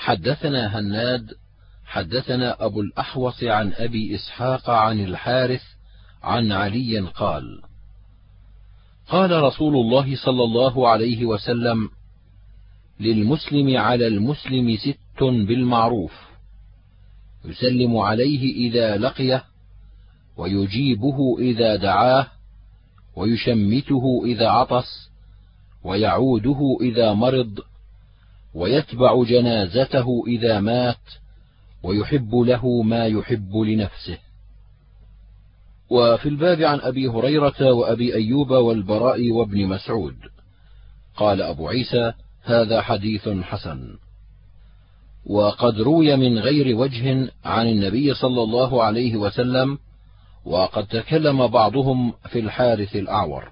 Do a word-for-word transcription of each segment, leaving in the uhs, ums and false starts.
حدثنا هناد حدثنا أبو الأحوص عن أبي إسحاق عن الحارث عن علي قال: قال رسول الله صلى الله عليه وسلم: للمسلم على المسلم ست بالمعروف، يسلم عليه إذا لقيه، ويجيبه إذا دعاه، ويشمته إذا عطس، ويعوده إذا مرض، ويتبع جنازته إذا مات، ويحب له ما يحب لنفسه. وفي الباب عن أبي هريرة وأبي أيوب والبراء وابن مسعود. قال أبو عيسى: هذا حديث حسن. وقد روي من غير وجه عن النبي صلى الله عليه وسلم، وقد تكلم بعضهم في الحارث الأعور.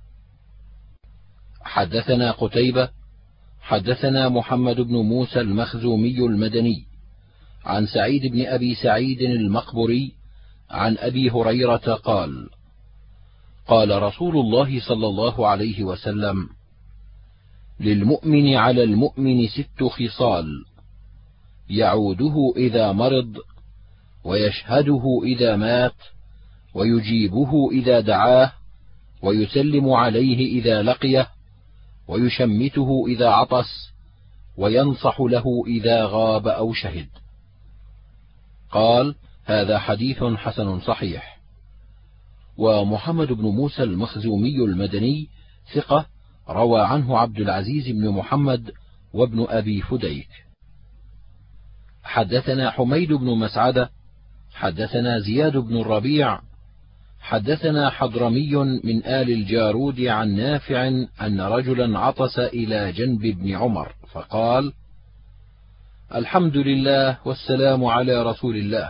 حدثنا قتيبة حدثنا محمد بن موسى المخزومي المدني عن سعيد بن أبي سعيد المقبري عن أبي هريرة قال: قال رسول الله صلى الله عليه وسلم: للمؤمن على المؤمن ست خصال، يعوده إذا مرض، ويشهده إذا مات، ويجيبه إذا دعاه، ويسلم عليه إذا لقيه، ويشمته إذا عطس، وينصح له إذا غاب أو شهد. قال: هذا حديث حسن صحيح. ومحمد بن موسى المخزومي المدني ثقة، روى عنه عبد العزيز بن محمد وابن أبي فديك. حدثنا حميد بن مسعدة حدثنا زياد بن الربيع حدثنا حضرمي من آل الجارود عن نافع أن رجلا عطس إلى جنب ابن عمر فقال: الحمد لله والسلام على رسول الله.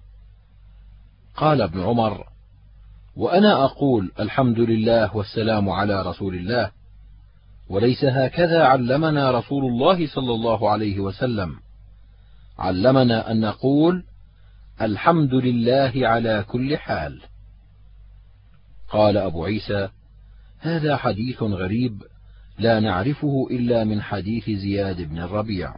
قال ابن عمر: وأنا أقول الحمد لله والسلام على رسول الله، وليس هكذا علمنا رسول الله صلى الله عليه وسلم، علمنا أن نقول الحمد لله على كل حال. قال أبو عيسى: هذا حديث غريب لا نعرفه إلا من حديث زياد بن الربيع.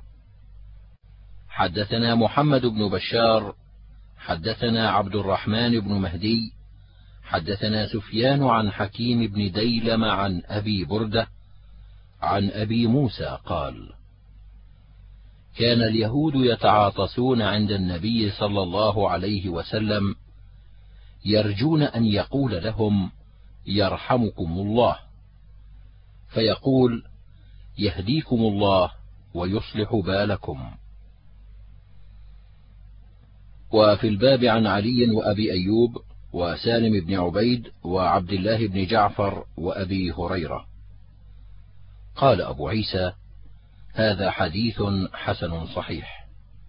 حدثنا محمد بن بشار حدثنا عبد الرحمن بن مهدي حدثنا سفيان عن حكيم بن ديلم عن أبي بردة عن أبي موسى قال: كان اليهود يتعاطسون عند النبي صلى الله عليه وسلم، يرجون أن يقول لهم: يرحمكم الله، فيقول: يهديكم الله ويصلح بالكم. وفي الباب عن علي وأبي أيوب وسالم بن عبيد وعبد الله بن جعفر وأبي هريرة. قال أبو عيسى: هذا حديث حسن صحيح.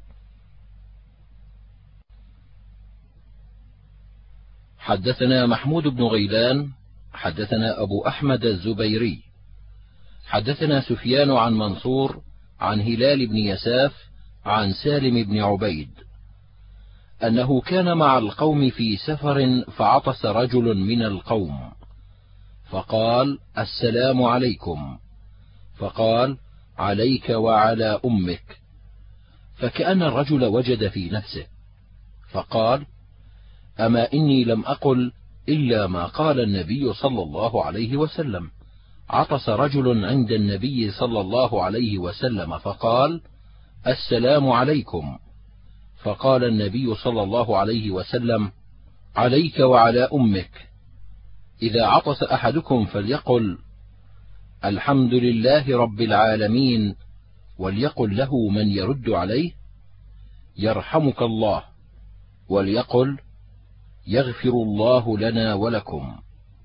حدثنا محمود بن غيلان حدثنا أبو أحمد الزبيري حدثنا سفيان عن منصور عن هلال بن يساف عن سالم بن عبيد أنه كان مع القوم في سفر، فعطس رجل من القوم فقال: السلام عليكم، فقال: عليك وعلى أمك، فكأن الرجل وجد في نفسه فقال: أما إني لم أقل إلا ما قال النبي صلى الله عليه وسلم. عطس رجل عند النبي صلى الله عليه وسلم فقال: السلام عليكم، فقال النبي صلى الله عليه وسلم: عليك وعلى أمك. إذا عطس أحدكم فليقل: الحمد لله رب العالمين، وليقل له من يرد عليه: يرحمك الله، وليقل: يغفر الله لنا ولكم.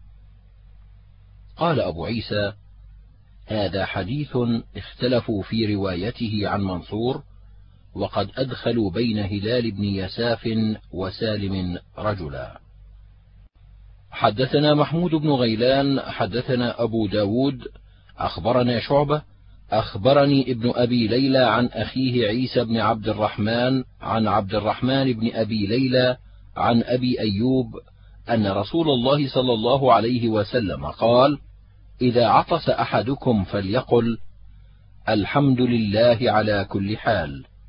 قال أبو عيسى: هذا حديث اختلفوا في روايته عن منصور، وقد أدخلوا بين هلال بن يساف وسالم رجلا. حدثنا محمود بن غيلان حدثنا أبو داود أخبرنا شعبة أخبرني ابن أبي ليلى عن أخيه عيسى بن عبد الرحمن عن عبد الرحمن بن أبي ليلى عن أبي أيوب أن رسول الله صلى الله عليه وسلم قال: إذا عطس أحدكم فليقل: الحمد لله على كل حال،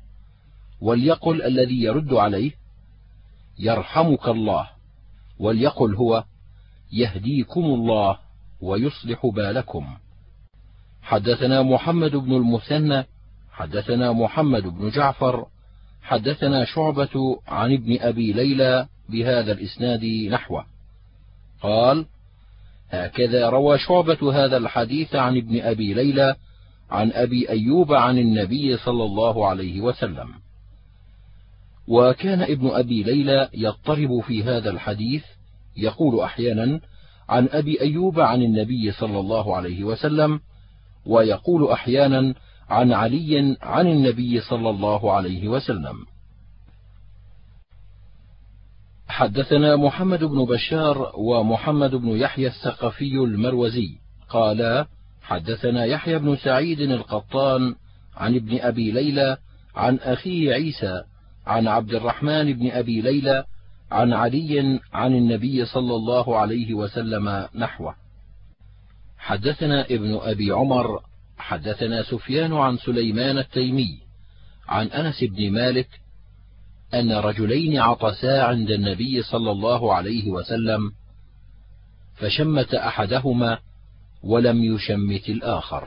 وليقل الذي يرد عليه: يرحمك الله، وليقل هو: يهديكم الله ويصلح بالكم. حدثنا محمد بن المثنى حدثنا محمد بن جعفر حدثنا شعبة عن ابن أبي ليلى بهذا الإسناد نحوه. قال: هكذا روى شعبة هذا الحديث عن ابن أبي ليلى عن أبي أيوب عن النبي صلى الله عليه وسلم. وكان ابن أبي ليلى يضطرب في هذا الحديث، يقول أحيانا عن أبي أيوب عن النبي صلى الله عليه وسلم، ويقول أحيانا عن علي عن النبي صلى الله عليه وسلم. حدثنا محمد بن بشار ومحمد بن يحيى الثقفي المروزي قالا: حدثنا يحيى بن سعيد القطان عن ابن أبي ليلى عن أخيه عيسى عن عبد الرحمن بن أبي ليلى عن علي عن النبي صلى الله عليه وسلم نحوه. حدثنا ابن أبي عمر حدثنا سفيان عن سليمان التيمي عن أنس بن مالك أن رجلين عطسا عند النبي صلى الله عليه وسلم، فشمت أحدهما ولم يشمت الآخر،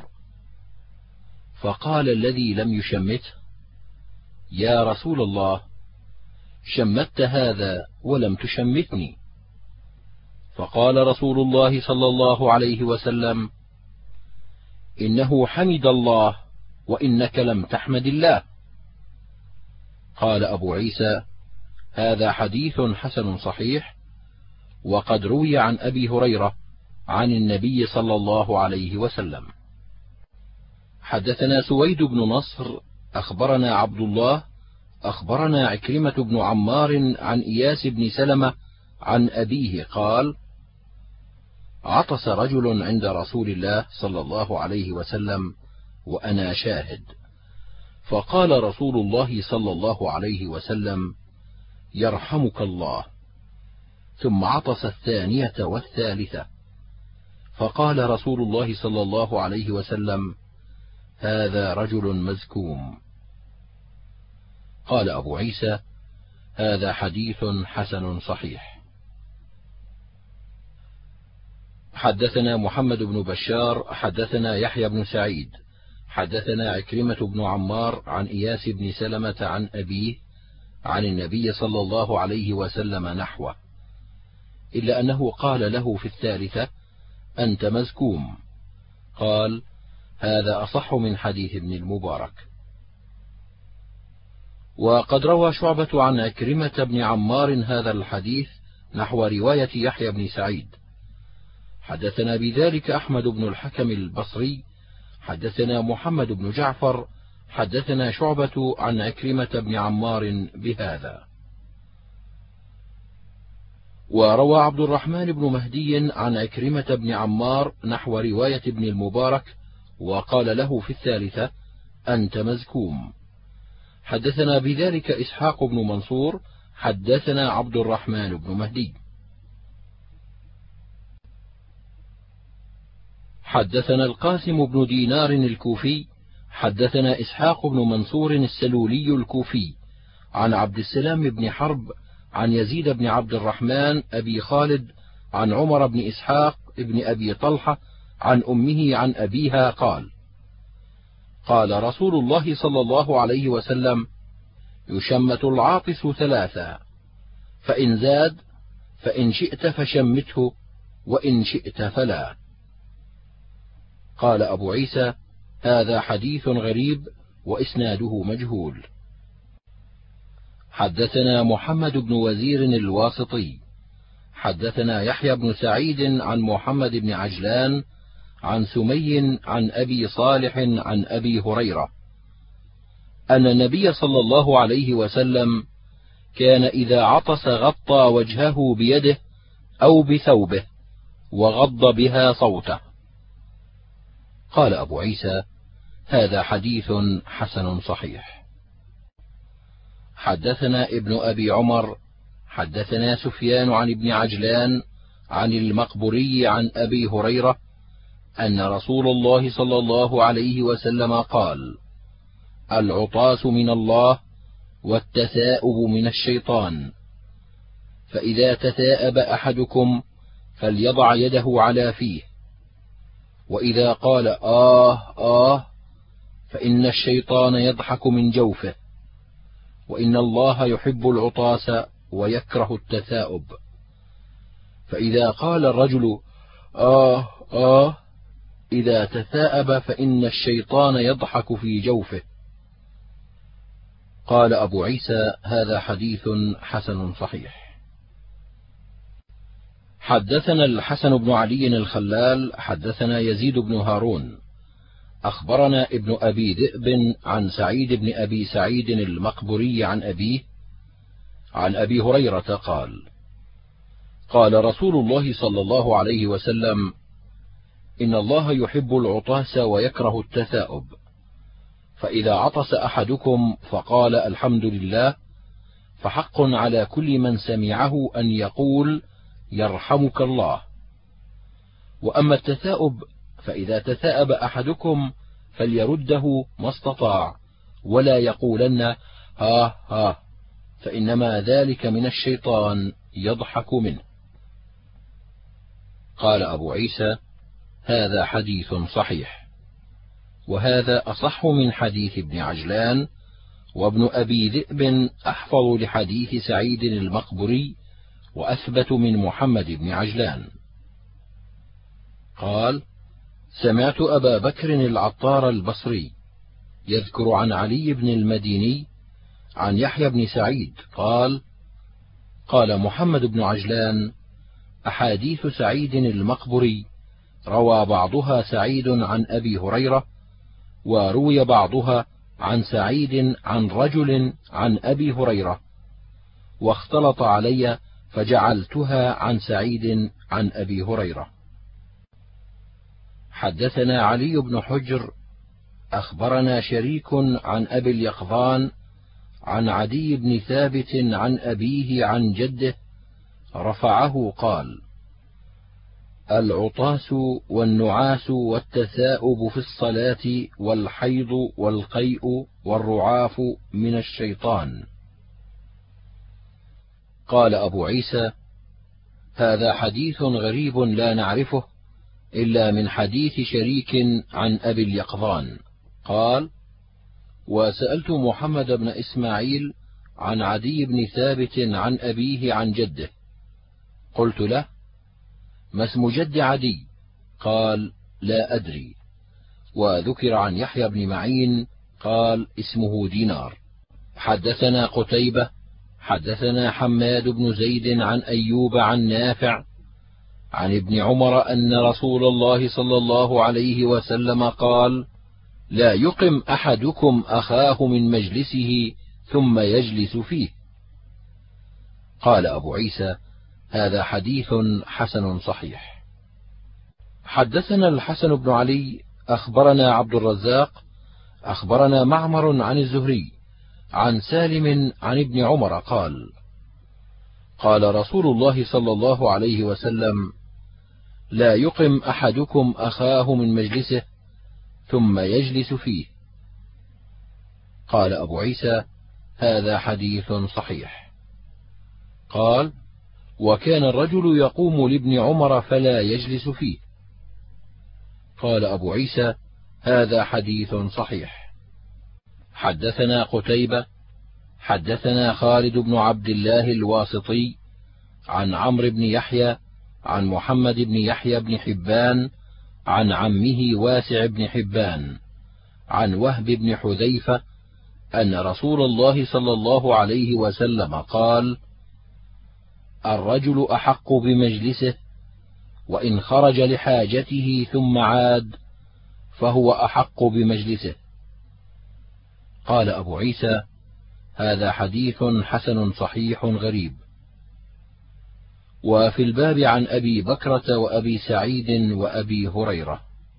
فقال الذي لم يشمته: يا رسول الله، شمت هذا ولم تشمتني. فقال رسول الله صلى الله عليه وسلم: إنه حمد الله وإنك لم تحمد الله. قال أبو عيسى: هذا حديث حسن صحيح، وقد روي عن أبي هريرة عن النبي صلى الله عليه وسلم. حدثنا سويد بن نصر أخبرنا عبد الله أخبرنا عكرمة بن عمار عن إياس بن سلمة عن أبيه قال: عطس رجل عند رسول الله صلى الله عليه وسلم وأنا شاهد، فقال رسول الله صلى الله عليه وسلم: يرحمك الله. ثم عطس الثانية والثالثة، فقال رسول الله صلى الله عليه وسلم: هذا رجل مزكوم. قال أبو عيسى: هذا حديث حسن صحيح. حدثنا محمد بن بشار حدثنا يحيى بن سعيد حدثنا عكرمة بن عمار عن إياس بن سلمة عن أبيه عن النبي صلى الله عليه وسلم نحوه، إلا أنه قال له في الثالثة: أنت مزكوم. قال: هذا أصح من حديث ابن المبارك. وقد روى شعبة عن عكرمة بن عمار هذا الحديث نحو رواية يحيى بن سعيد. حدثنا بذلك أحمد بن الحكم البصري حدثنا محمد بن جعفر حدثنا شعبة عن عكرمة بن عمار بهذا. وروى عبد الرحمن بن مهدي عن عكرمة بن عمار نحو رواية ابن المبارك، وقال له في الثالثة: أنت مزكوم. حدثنا بذلك إسحاق بن منصور حدثنا عبد الرحمن بن مهدي. حدثنا القاسم بن دينار الكوفي حدثنا إسحاق بن منصور السلولي الكوفي عن عبد السلام بن حرب عن يزيد بن عبد الرحمن أبي خالد عن عمر بن إسحاق بن أبي طلحة عن أمه عن أبيها قال: قال رسول الله صلى الله عليه وسلم: يشمت العاطس ثلاثا، فإن زاد فإن شئت فشمته وإن شئت فلا. قال أبو عيسى: هذا حديث غريب وإسناده مجهول. حدثنا محمد بن وزير الواسطي حدثنا يحيى بن سعيد عن محمد بن عجلان عن سمي عن أبي صالح عن أبي هريرة أن النبي صلى الله عليه وسلم كان إذا عطس غطى وجهه بيده أو بثوبه وغض بها صوته. قال أبو عيسى: هذا حديث حسن صحيح. حدثنا ابن أبي عمر حدثنا سفيان عن ابن عجلان عن المقبري عن أبي هريرة أن رسول الله صلى الله عليه وسلم قال: العطاس من الله والتثاؤب من الشيطان، فإذا تثاءب أحدكم فليضع يده على فيه، وإذا قال آه آه فإن الشيطان يضحك من جوفه، وإن الله يحب العطاس ويكره التثاؤب. فإذا قال الرجل آه آه إذا تثاءب فإن الشيطان يضحك في جوفه. قال أبو عيسى: هذا حديث حسن صحيح. حدثنا الحسن بن علي الخلال حدثنا يزيد بن هارون أخبرنا ابن أبي ذئب عن سعيد بن أبي سعيد المقبري عن أبيه عن أبي هريرة قال: قال رسول الله صلى الله عليه وسلم: إن الله يحب العطاس ويكره التثاؤب، فإذا عطس أحدكم فقال الحمد لله فحق على كل من سمعه أن يقول يرحمك الله. وأما التثاؤب فإذا تثاءب أحدكم فليرده ما استطاع، ولا يقولن ها ها، فإنما ذلك من الشيطان يضحك منه. قال أبو عيسى: هذا حديث صحيح. وهذا أصح من حديث ابن عجلان، وابن أبي ذئب أحفظ لحديث سعيد المقبري وأثبت من محمد بن عجلان. قال: سمعت أبا بكر العطار البصري يذكر عن علي بن المديني عن يحيى بن سعيد قال: قال محمد بن عجلان: أحاديث سعيد المقبري روى بعضها سعيد عن أبي هريرة، وروي بعضها عن سعيد عن رجل عن أبي هريرة، واختلط علي فجعلتها عن سعيد عن أبي هريرة. حدثنا علي بن حجر أخبرنا شريك عن أبي اليقظان عن عدي بن ثابت عن أبيه عن جده رفعه قال: العطاس والنعاس والتثاؤب في الصلاة والحيض والقيء والرعاف من الشيطان. قال أبو عيسى: هذا حديث غريب لا نعرفه إلا من حديث شريك عن أبي اليقظان. قال: وسألت محمد بن إسماعيل عن عدي بن ثابت عن أبيه عن جده، قلت له: ما اسم جد عدي؟ قال: لا أدري. وذكر عن يحيى بن معين قال: اسمه دينار. حدثنا قتيبة حدثنا حماد بن زيد عن أيوب عن نافع عن ابن عمر أن رسول الله صلى الله عليه وسلم قال: لا يقم أحدكم أخاه من مجلسه ثم يجلس فيه. قال أبو عيسى: هذا حديث حسن صحيح. حدثنا الحسن بن علي أخبرنا عبد الرزاق أخبرنا معمر عن الزهري عن سالم عن ابن عمر قال: قال رسول الله صلى الله عليه وسلم: لا يقم أحدكم أخاه من مجلسه ثم يجلس فيه. قال أبو عيسى: هذا حديث صحيح. قال: وكان الرجل يقوم لابن عمر فلا يجلس فيه. قال أبو عيسى: هذا حديث صحيح. حدثنا قتيبة حدثنا خالد بن عبد الله الواسطي عن عمرو بن يحيى عن محمد بن يحيى بن حبان عن عمه واسع بن حبان عن وهب بن حذيفة أن رسول الله صلى الله عليه وسلم قال: الرجل أحق بمجلسه، وإن خرج لحاجته ثم عاد فهو أحق بمجلسه. قال أبو عيسى: هذا حديث حسن صحيح غريب. وفي الباب عن أبي بكرة وأبي سعيد وأبي هريرة.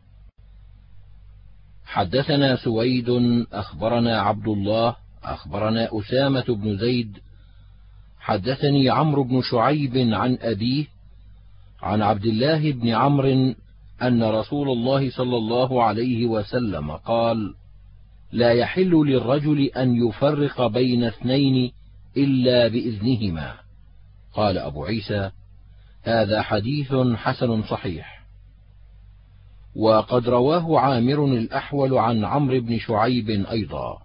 حدثنا سويد أخبرنا عبد الله أخبرنا أسامة بن زيد حدثني عمرو بن شعيب عن أبيه عن عبد الله بن عمرو أن رسول الله صلى الله عليه وسلم قال: لا يحل للرجل أن يفرق بين اثنين إلا بإذنهما. قال أبو عيسى: هذا حديث حسن صحيح. وقد رواه عامر الأحول عن عمرو بن شعيب أيضا.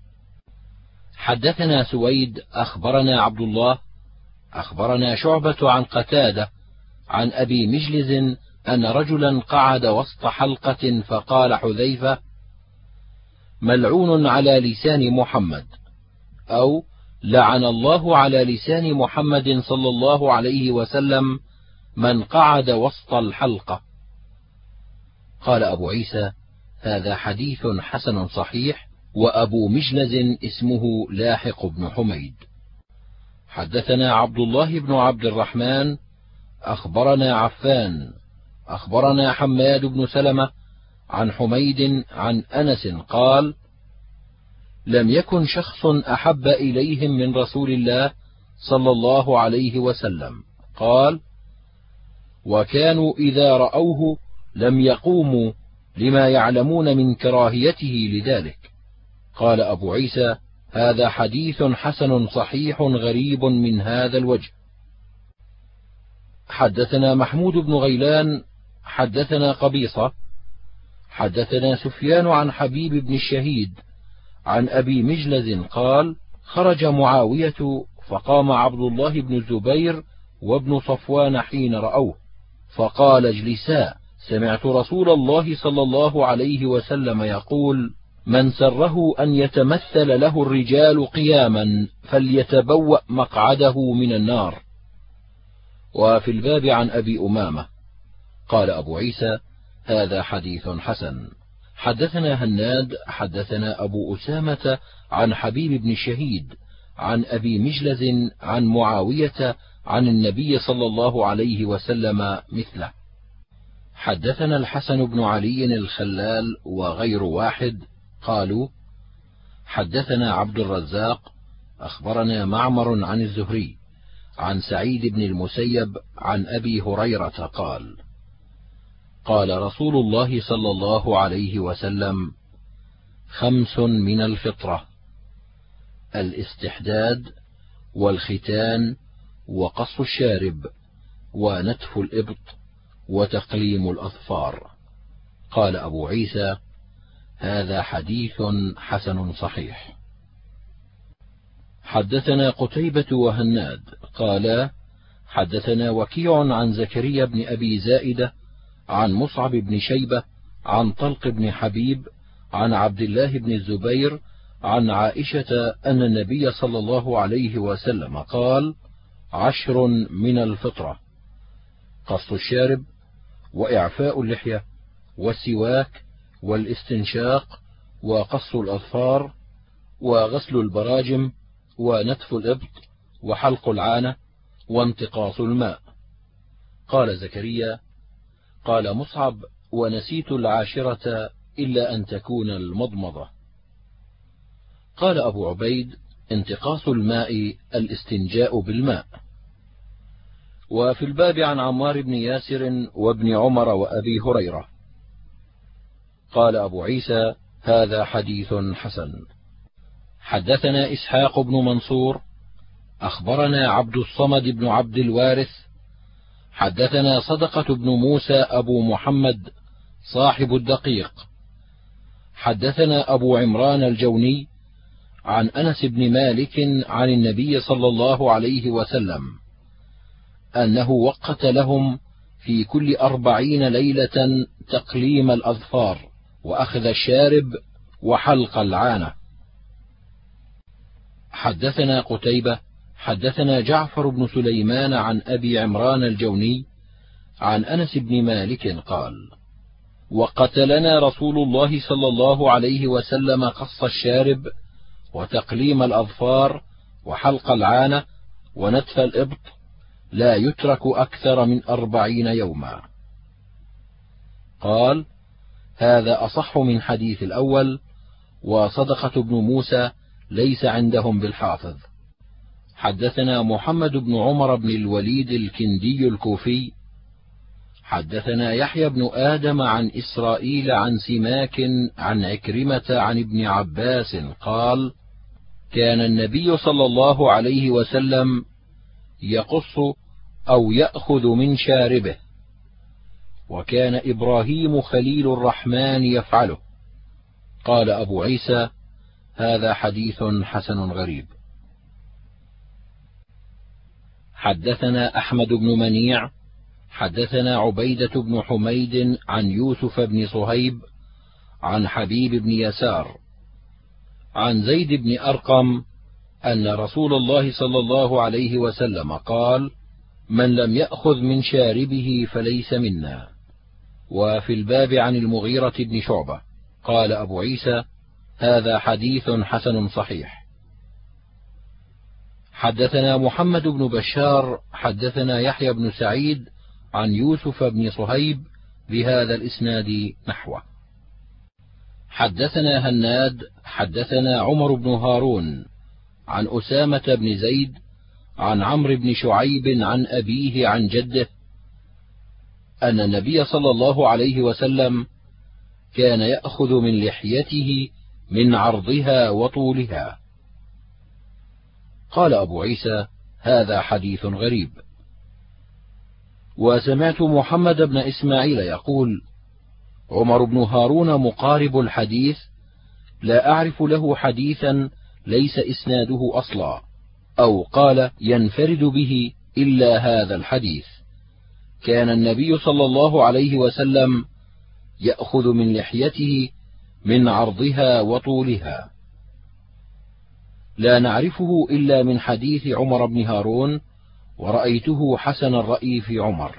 حدثنا سويد أخبرنا عبد الله أخبرنا شعبة عن قتادة عن أبي مجلز أن رجلا قعد وسط حلقة فقال حذيفة: ملعون على لسان محمد، أو لعن الله على لسان محمد صلى الله عليه وسلم من قعد وسط الحلقة. قال أبو عيسى: هذا حديث حسن صحيح. وأبو مجلز اسمه لاحق بن حميد. حدثنا عبد الله بن عبد الرحمن أخبرنا عفان أخبرنا حماد بن سلمة عن حميد عن أنس قال: لم يكن شخص أحب إليهم من رسول الله صلى الله عليه وسلم. قال: وكانوا إذا رأوه لم يقوموا لما يعلمون من كراهيته لذلك. قال أبو عيسى: هذا حديث حسن صحيح غريب من هذا الوجه. حدثنا محمود بن غيلان حدثنا قبيصة حدثنا سفيان عن حبيب بن الشهيد عن أبي مجلز قال: خرج معاوية فقام عبد الله بن الزبير وابن صفوان حين رأوه، فقال: اجلسا، سمعت رسول الله صلى الله عليه وسلم يقول: من سره أن يتمثل له الرجال قياما فليتبوأ مقعده من النار. وفي الباب عن أبي أمامة. قال أبو عيسى: هذا حديث حسن. حدثنا هناد حدثنا أبو أسامة عن حبيب بن الشهيد عن أبي مجلز عن معاوية عن النبي صلى الله عليه وسلم مثله. حدثنا الحسن بن علي الخلال وغير واحد قالوا: حدثنا عبد الرزاق أخبرنا معمر عن الزهري عن سعيد بن المسيب عن أبي هريرة قال: قال رسول الله صلى الله عليه وسلم: خمس من الفطرة: الاستحداد والختان وقص الشارب ونتف الإبط وتقليم الأظفار. قال أبو عيسى: هذا حديث حسن صحيح. حدثنا قتيبة وهناد قالا: حدثنا وكيع عن زكريا بن أبي زائدة عن مصعب بن شيبة عن طلق بن حبيب عن عبد الله بن الزبير عن عائشة أن النبي صلى الله عليه وسلم قال: عشر من الفطرة: قص الشارب وإعفاء اللحية والسواك والاستنشاق وقص الأظفار وغسل البراجم ونتف الإبط وحلق العانة وانتقاص الماء. قال زكريا: قال مصعب: ونسيت العاشرة إلا أن تكون المضمضة. قال أبو عبيد: انتقاص الماء الاستنجاء بالماء. وفي الباب عن عمار بن ياسر وابن عمر وأبي هريرة. قال أبو عيسى: هذا حديث حسن. حدثنا إسحاق بن منصور أخبرنا عبد الصمد بن عبد الوارث حدثنا صدقة بن موسى أبو محمد صاحب الدقيق حدثنا أبو عمران الجوني عن أنس بن مالك عن النبي صلى الله عليه وسلم أنه وقت لهم في كل أربعين ليلة تقليم الأظفار وأخذ الشارب وحلق العانة. حدثنا قتيبة حدثنا جعفر بن سليمان عن أبي عمران الجوني عن أنس بن مالك قال: وقت لنا رسول الله صلى الله عليه وسلم قص الشارب وتقليم الأظفار وحلق العانة ونتف الإبط لا يترك أكثر من أربعين يوما. قال: هذا أصح من حديث الأول، وصدقة بن موسى ليس عندهم بالحافظ. حدثنا محمد بن عمر بن الوليد الكندي الكوفي حدثنا يحيى بن آدم عن إسرائيل عن سماك عن عكرمة عن ابن عباس قال: كان النبي صلى الله عليه وسلم يقص أو يأخذ من شاربه، وكان إبراهيم خليل الرحمن يفعله. قال أبو عيسى: هذا حديث حسن غريب. حدثنا أحمد بن منيع حدثنا عبيدة بن حميد عن يوسف بن صهيب عن حبيب بن يسار عن زيد بن أرقم أن رسول الله صلى الله عليه وسلم قال: من لم يأخذ من شاربه فليس منا. وفي الباب عن المغيرة بن شعبة. قال أبو عيسى: هذا حديث حسن صحيح. حدثنا محمد بن بشار حدثنا يحيى بن سعيد عن يوسف بن صهيب بهذا الإسناد نحوه. حدثنا هناد حدثنا عمر بن هارون عن أسامة بن زيد عن عمرو بن شعيب عن أبيه عن جده أن النبي صلى الله عليه وسلم كان يأخذ من لحيته من عرضها وطولها. قال أبو عيسى: هذا حديث غريب. وسمعت محمد بن إسماعيل يقول: عمر بن هارون مقارب الحديث، لا أعرف له حديثا ليس إسناده أصلا، أو قال ينفرد به إلا هذا الحديث. كان النبي صلى الله عليه وسلم يأخذ من لحيته من عرضها وطولها. لا نعرفه إلا من حديث عمر بن هارون، ورأيته حسن الرأي في عمر.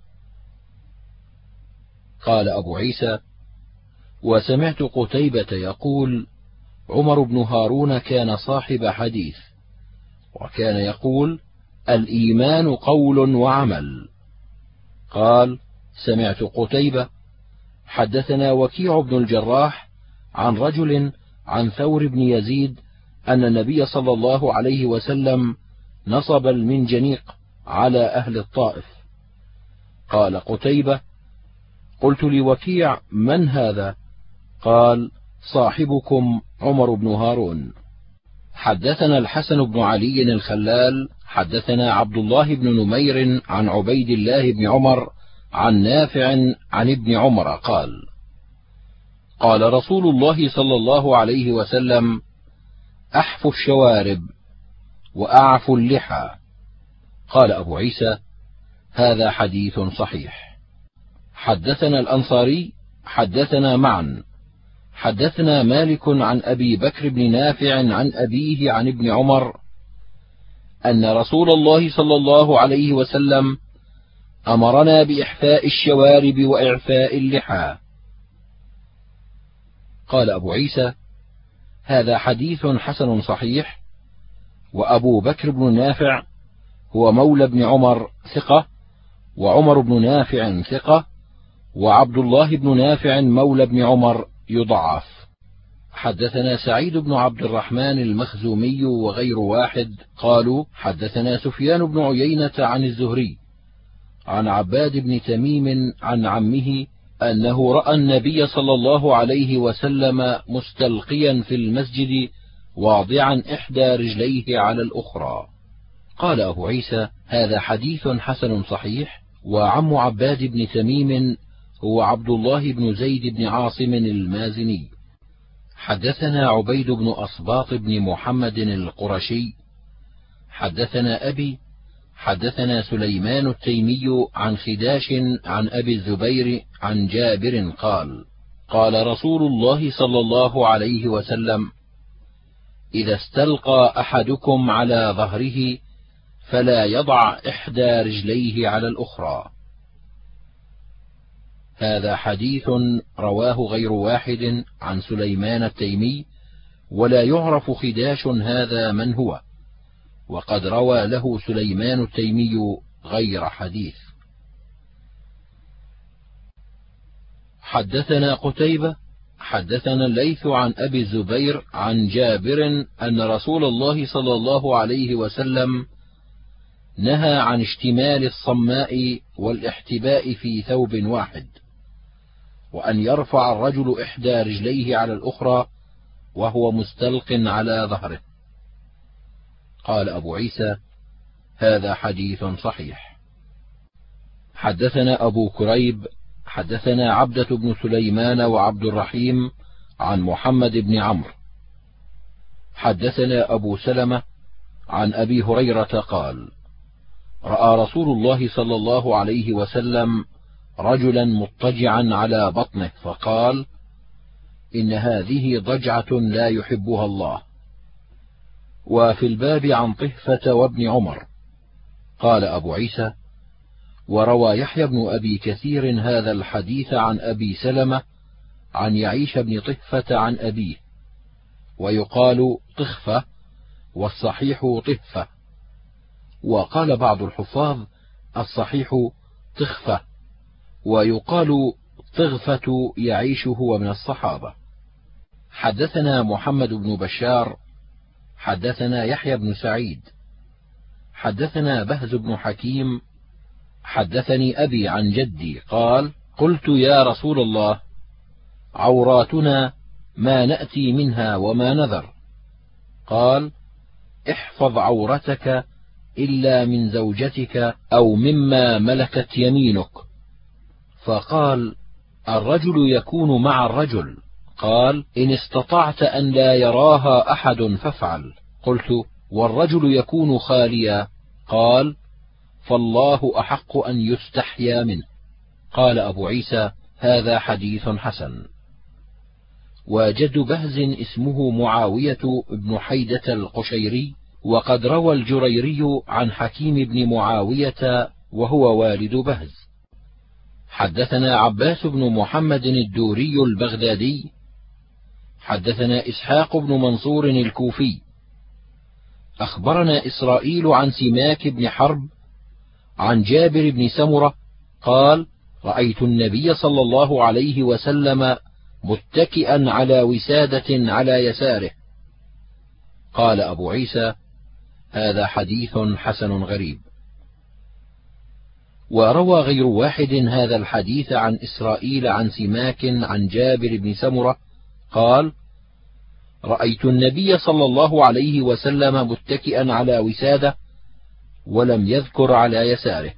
قال أبو عيسى: وسمعت قتيبة يقول: عمر بن هارون كان صاحب حديث، وكان يقول: الإيمان قول وعمل. قال: سمعت قتيبة حدثنا وكيع بن الجراح عن رجل عن ثور بن يزيد أن النبي صلى الله عليه وسلم نصب المنجنيق على أهل الطائف. قال قتيبة: قلت لوكيع: من هذا؟ قال: صاحبكم عمر بن هارون. حدثنا الحسن بن علي الخلال حدثنا عبد الله بن نمير عن عبيد الله بن عمر عن نافع عن ابن عمر قال: قال رسول الله صلى الله عليه وسلم: أحفوا الشوارب وأعفوا اللحى. قال أبو عيسى: هذا حديث صحيح. حدثنا الأنصاري حدثنا معا حدثنا مالك عن أبي بكر بن نافع عن أبيه عن ابن عمر أن رسول الله صلى الله عليه وسلم أمرنا بإحفاء الشوارب وإعفاء اللحى. قال أبو عيسى: هذا حديث حسن صحيح. وأبو بكر بن نافع هو مولى بن عمر ثقة، وعمر بن نافع ثقة، وعبد الله بن نافع مولى بن عمر يضعف. حدثنا سعيد بن عبد الرحمن المخزومي وغير واحد قالوا: حدثنا سفيان بن عيينة عن الزهري عن عباد بن تميم عن عمه أنه رأى النبي صلى الله عليه وسلم مستلقيا في المسجد واضعا إحدى رجليه على الأخرى. قال أبو عيسى: هذا حديث حسن صحيح. وعم عباد بن تميم هو عبد الله بن زيد بن عاصم المازني. حدثنا عبيد بن أصباط بن محمد القرشي حدثنا أبي حدثنا سليمان التيمي عن خداش عن أبي الزبير عن جابر قال: قال رسول الله صلى الله عليه وسلم: إذا استلقى أحدكم على ظهره فلا يضع إحدى رجليه على الأخرى. هذا حديث رواه غير واحد عن سليمان التيمي، ولا يعرف خداش هذا من هو، وقد روى له سليمان التيمي غير حديث. حدثنا قتيبة حدثنا الليث عن أبي الزبير عن جابر أن رسول الله صلى الله عليه وسلم نهى عن اشتمال الصماء والاحتباء في ثوب واحد، وأن يرفع الرجل إحدى رجليه على الأخرى وهو مستلق على ظهره. قال أبو عيسى: هذا حديث صحيح. حدثنا أبو كريب حدثنا عبدة بن سليمان وعبد الرحيم عن محمد بن عمرو حدثنا أبو سلمة عن أبي هريرة قال: رأى رسول الله صلى الله عليه وسلم رجلا مضطجعا على بطنه فقال: إن هذه ضجعة لا يحبها الله. وفي الباب عن طهفة وابن عمر. قال أبو عيسى: وروى يحيى بن أبي كثير هذا الحديث عن أبي سلمة عن يعيش بن طهفة عن أبيه، ويقال طخفة والصحيح طهفة، وقال بعض الحفاظ الصحيح طخفة، ويقال طغفة يعيش هو من الصحابة. حدثنا محمد بن بشار حدثنا يحيى بن سعيد حدثنا بهز بن حكيم حدثني أبي عن جدي قال: قلت يا رسول الله، عوراتنا ما نأتي منها وما نذر. قال: احفظ عورتك إلا من زوجتك أو مما ملكت يمينك. فقال: الرجل يكون مع الرجل. قال: إن استطعت أن لا يراها أحد فافعل. قلت: والرجل يكون خاليا؟ قال: فالله أحق أن يستحيا منه. قال أبو عيسى: هذا حديث حسن. وجد بهز اسمه معاوية بن حيدة القشيري، وقد روى الجريري عن حكيم بن معاوية وهو والد بهز. حدثنا عباس بن محمد الدوري البغدادي حدثنا إسحاق بن منصور الكوفي أخبرنا إسرائيل عن سماك بن حرب عن جابر بن سمرة قال: رأيت النبي صلى الله عليه وسلم متكئا على وسادة على يساره. قال أبو عيسى: هذا حديث حسن غريب. وروى غير واحد هذا الحديث عن إسرائيل عن سماك عن جابر بن سمرة قال: رأيت النبي صلى الله عليه وسلم متكئا على وسادة، ولم يذكر على يساره.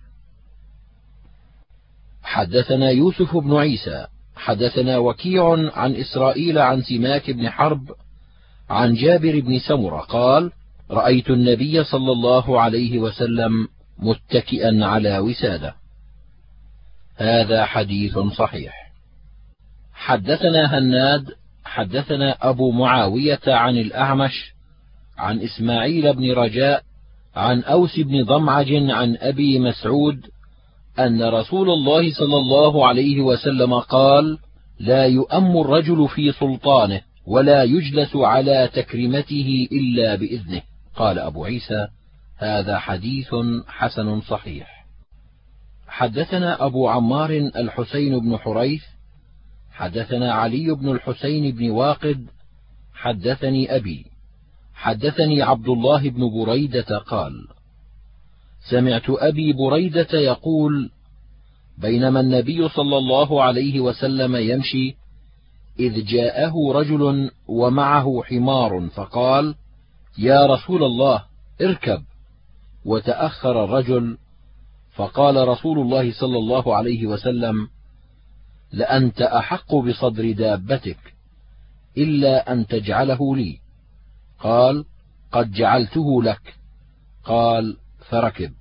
حدثنا يوسف بن عيسى حدثنا وكيع عن إسرائيل عن سماك بن حرب عن جابر بن سمرة قال: رأيت النبي صلى الله عليه وسلم متكئا على وسادة. هذا حديث صحيح. حدثنا هناد حدثنا أبو معاوية عن الأعمش عن إسماعيل بن رجاء عن أوس بن ضمعج عن أبي مسعود أن رسول الله صلى الله عليه وسلم قال: لا يؤم الرجل في سلطانه، ولا يجلس على تكريمته إلا بإذنه. قال أبو عيسى: هذا حديث حسن صحيح. حدثنا أبو عمار الحسين بن حريث حدثنا علي بن الحسين بن واقد حدثني أبي حدثني عبد الله بن بريدة قال: سمعت أبي بريدة يقول: بينما النبي صلى الله عليه وسلم يمشي إذ جاءه رجل ومعه حمار فقال: يا رسول الله اركب. وتأخر الرجل، فقال رسول الله صلى الله عليه وسلم: لأنت أحق بصدر دابتك إلا أن تجعله لي. قال: قد جعلته لك. قال: فركب.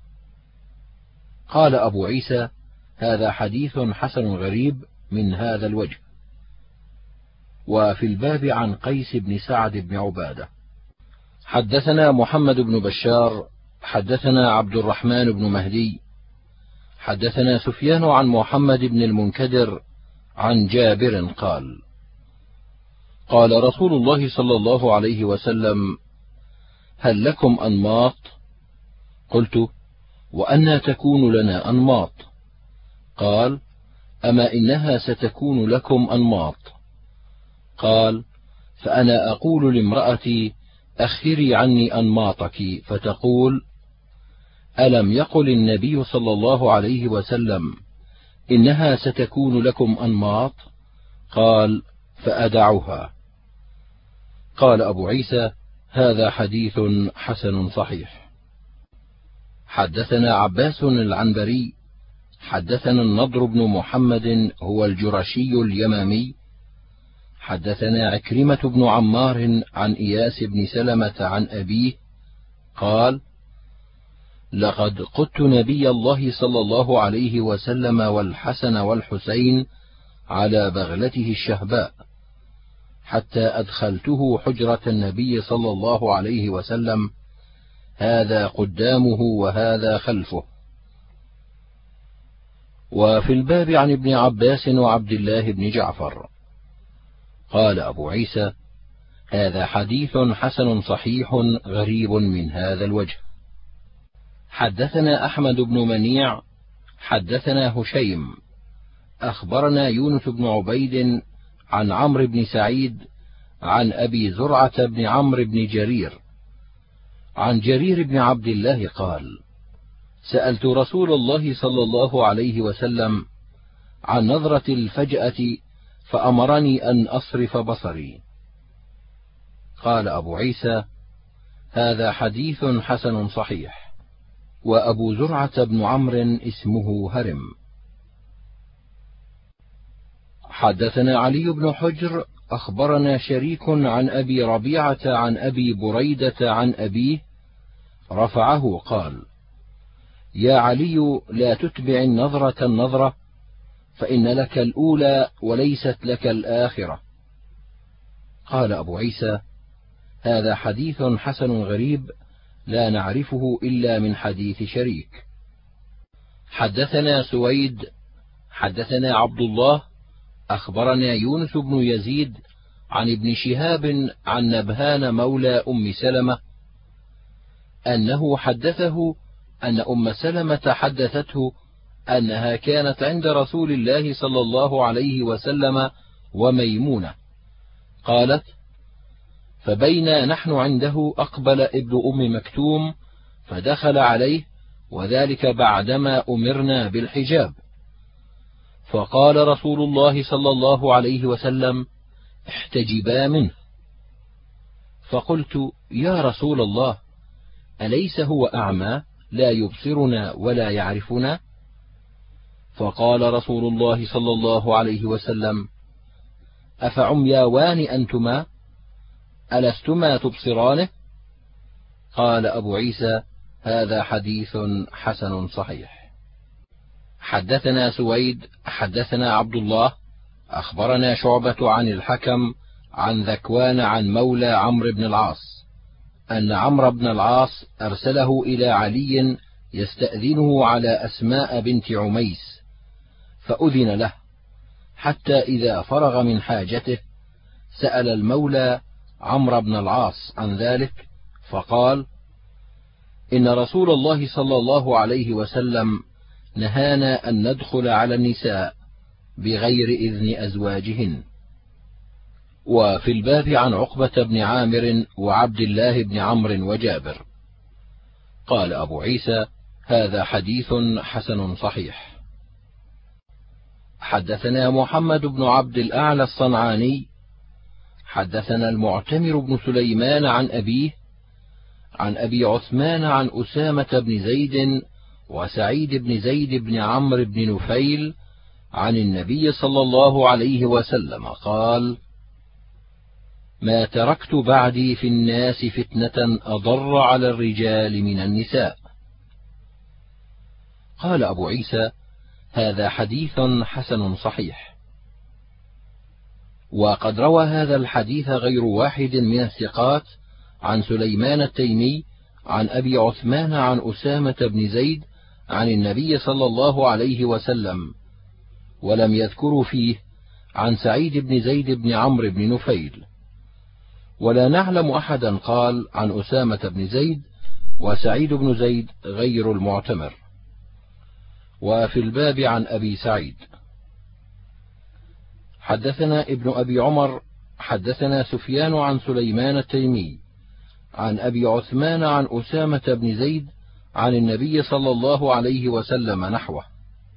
قال أبو عيسى: هذا حديث حسن غريب من هذا الوجه. وفي الباب عن قيس بن سعد بن عبادة. حدثنا محمد بن بشار حدثنا عبد الرحمن بن مهدي حدثنا سفيان عن محمد بن المنكدر عن جابر قال: قال رسول الله صلى الله عليه وسلم: هل لكم أنماط؟ قلت: وأنى تكون لنا أنماط؟ قال: أما إنها ستكون لكم أنماط. قال: فأنا أقول لامرأتي: أخري عني أنماطك، فتقول: ألم يقل النبي صلى الله عليه وسلم إنها ستكون لكم أنماط؟ قال: فأدعها. قال أبو عيسى: هذا حديث حسن صحيح. حدثنا عباس العنبري حدثنا النضر بن محمد هو الجرشي اليمامي حدثنا عكرمة بن عمار عن إياس بن سلمة عن أبيه قال: لقد قدت نبي الله صلى الله عليه وسلم والحسن والحسين على بغلته الشهباء، حتى أدخلته حجرة النبي صلى الله عليه وسلم، هذا قدامه وهذا خلفه. وفي الباب عن ابن عباس وعبد الله بن جعفر. قال أبو عيسى: هذا حديث حسن صحيح غريب من هذا الوجه. حدثنا أحمد بن منيع حدثنا هشيم أخبرنا يونس بن عبيد عن عمرو بن سعيد عن أبي زرعة بن عمرو بن جرير عن جرير بن عبد الله قال: سألت رسول الله صلى الله عليه وسلم عن نظرة الفجأة فأمرني أن أصرف بصري. قال أبو عيسى: هذا حديث حسن صحيح. وأبو زرعة بن عمرو اسمه هرم. حدثنا علي بن حجر أخبرنا شريك عن أبي ربيعة عن أبي بريدة عن أبيه رفعه قال: يا علي، لا تتبع النظرة النظرة، فإن لك الأولى وليست لك الآخرة. قال أبو عيسى: هذا حديث حسن غريب لا نعرفه إلا من حديث شريك. حدثنا سويد حدثنا عبد الله أخبرنا يونس بن يزيد عن ابن شهاب عن نبهان مولى أم سلمة أنه حدثه أن أم سلمة حدثته أنها كانت عند رسول الله صلى الله عليه وسلم وميمونة، قالت: فبينا نحن عنده أقبل ابن أم مكتوم فدخل عليه، وذلك بعدما أمرنا بالحجاب، فقال رسول الله صلى الله عليه وسلم: احتجبا منه. فقلت: يا رسول الله، أليس هو أعمى لا يبصرنا ولا يعرفنا؟ فقال رسول الله صلى الله عليه وسلم: أفعمياوان أنتما؟ ألستما تبصرانه؟ قال أبو عيسى: هذا حديث حسن صحيح. حدثنا سويد حدثنا عبد الله أخبرنا شعبة عن الحكم عن ذكوان عن مولى عمرو بن العاص أن عمرو بن العاص أرسله إلى علي يستأذنه على أسماء بنت عميس، فأذن له، حتى إذا فرغ من حاجته سأل المولى عمرو بن العاص عن ذلك، فقال: إن رسول الله صلى الله عليه وسلم نهانا أن ندخل على النساء بغير إذن أزواجهن. وفي الباب عن عقبة بن عامر وعبد الله بن عمرو وجابر. قال أبو عيسى: هذا حديث حسن صحيح. حدثنا محمد بن عبد الأعلى الصنعاني حدثنا المعتمر بن سليمان عن أبيه عن أبي عثمان عن أسامة بن زيد وسعيد بن زيد بن عمرو بن نفيل عن النبي صلى الله عليه وسلم قال: ما تركت بعدي في الناس فتنة أضر على الرجال من النساء. قال أبو عيسى: هذا حديث حسن صحيح. وقد روى هذا الحديث غير واحد من الثقات عن سليمان التيمي عن أبي عثمان عن أسامة بن زيد عن النبي صلى الله عليه وسلم، ولم يذكروا فيه عن سعيد بن زيد بن عمرو بن نفيل، ولا نعلم أحدا قال عن أسامة بن زيد وسعيد بن زيد غير المعتمر. وفي الباب عن أبي سعيد. حدثنا ابن أبي عمر حدثنا سفيان عن سليمان التيمي عن أبي عثمان عن أسامة بن زيد عن النبي صلى الله عليه وسلم نحوه.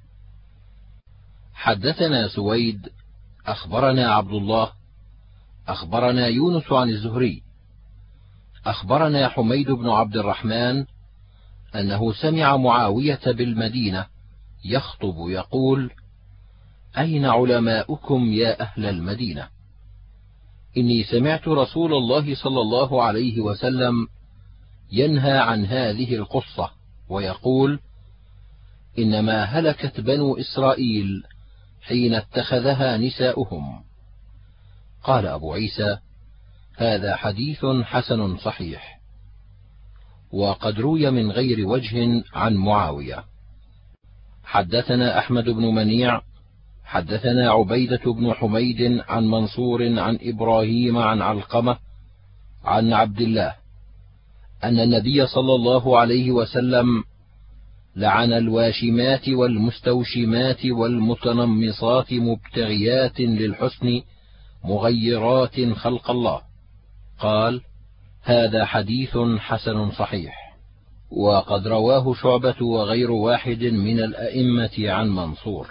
حدثنا سويد أخبرنا عبد الله أخبرنا يونس عن الزهري أخبرنا حميد بن عبد الرحمن أنه سمع معاوية بالمدينة يخطب يقول: أين علماؤكم يا أهل المدينة؟ إني سمعت رسول الله صلى الله عليه وسلم ينهى عن هذه القصة ويقول: إنما هلكت بنو إسرائيل حين اتخذها نساؤهم. قال أبو عيسى: هذا حديث حسن صحيح. وقد روي من غير وجه عن معاوية. حدثنا أحمد بن منيع حدثنا عبيدة بن حميد عن منصور عن إبراهيم عن علقمة عن عبد الله أن النبي صلى الله عليه وسلم لعن الواشمات والمستوشمات والمتنمصات مبتغيات للحسن مغيرات خلق الله. قال: هذا حديث حسن صحيح. وقد رواه شعبة وغير واحد من الأئمة عن منصور.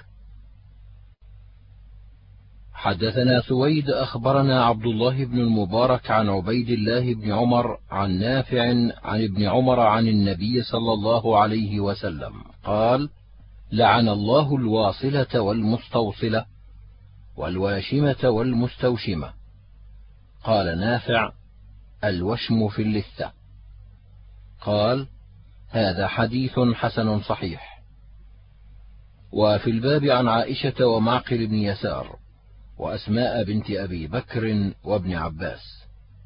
حدثنا سويد أخبرنا عبد الله بن المبارك عن عبيد الله بن عمر عن نافع عن ابن عمر عن النبي صلى الله عليه وسلم قال: لعن الله الواصلة والمستوصلة والواشمة والمستوشمة. قال نافع: الوشم في اللثة. قال: هذا حديث حسن صحيح. وفي الباب عن عائشة ومعقل بن يسار وأسماء بنت أبي بكر وابن عباس.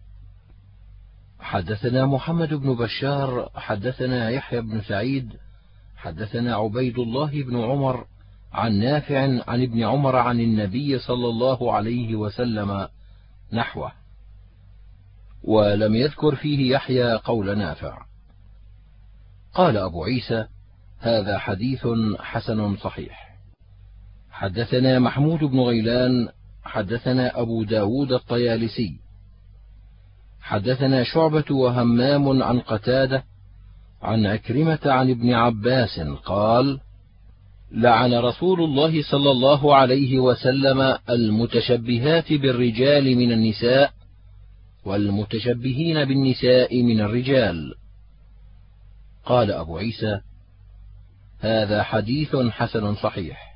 حدثنا محمد بن بشار حدثنا يحيى بن سعيد حدثنا عبيد الله بن عمر عن نافع عن ابن عمر عن النبي صلى الله عليه وسلم نحوه، ولم يذكر فيه يحيى قول نافع. قال أبو عيسى: هذا حديث حسن صحيح. حدثنا محمود بن غيلان حدثنا أبو داود الطيالسي حدثنا شعبة وهمام عن قتادة عن عكرمة عن ابن عباس قال: لعن رسول الله صلى الله عليه وسلم المتشبهات بالرجال من النساء والمتشبهين بالنساء من الرجال. قال أبو عيسى: هذا حديث حسن صحيح.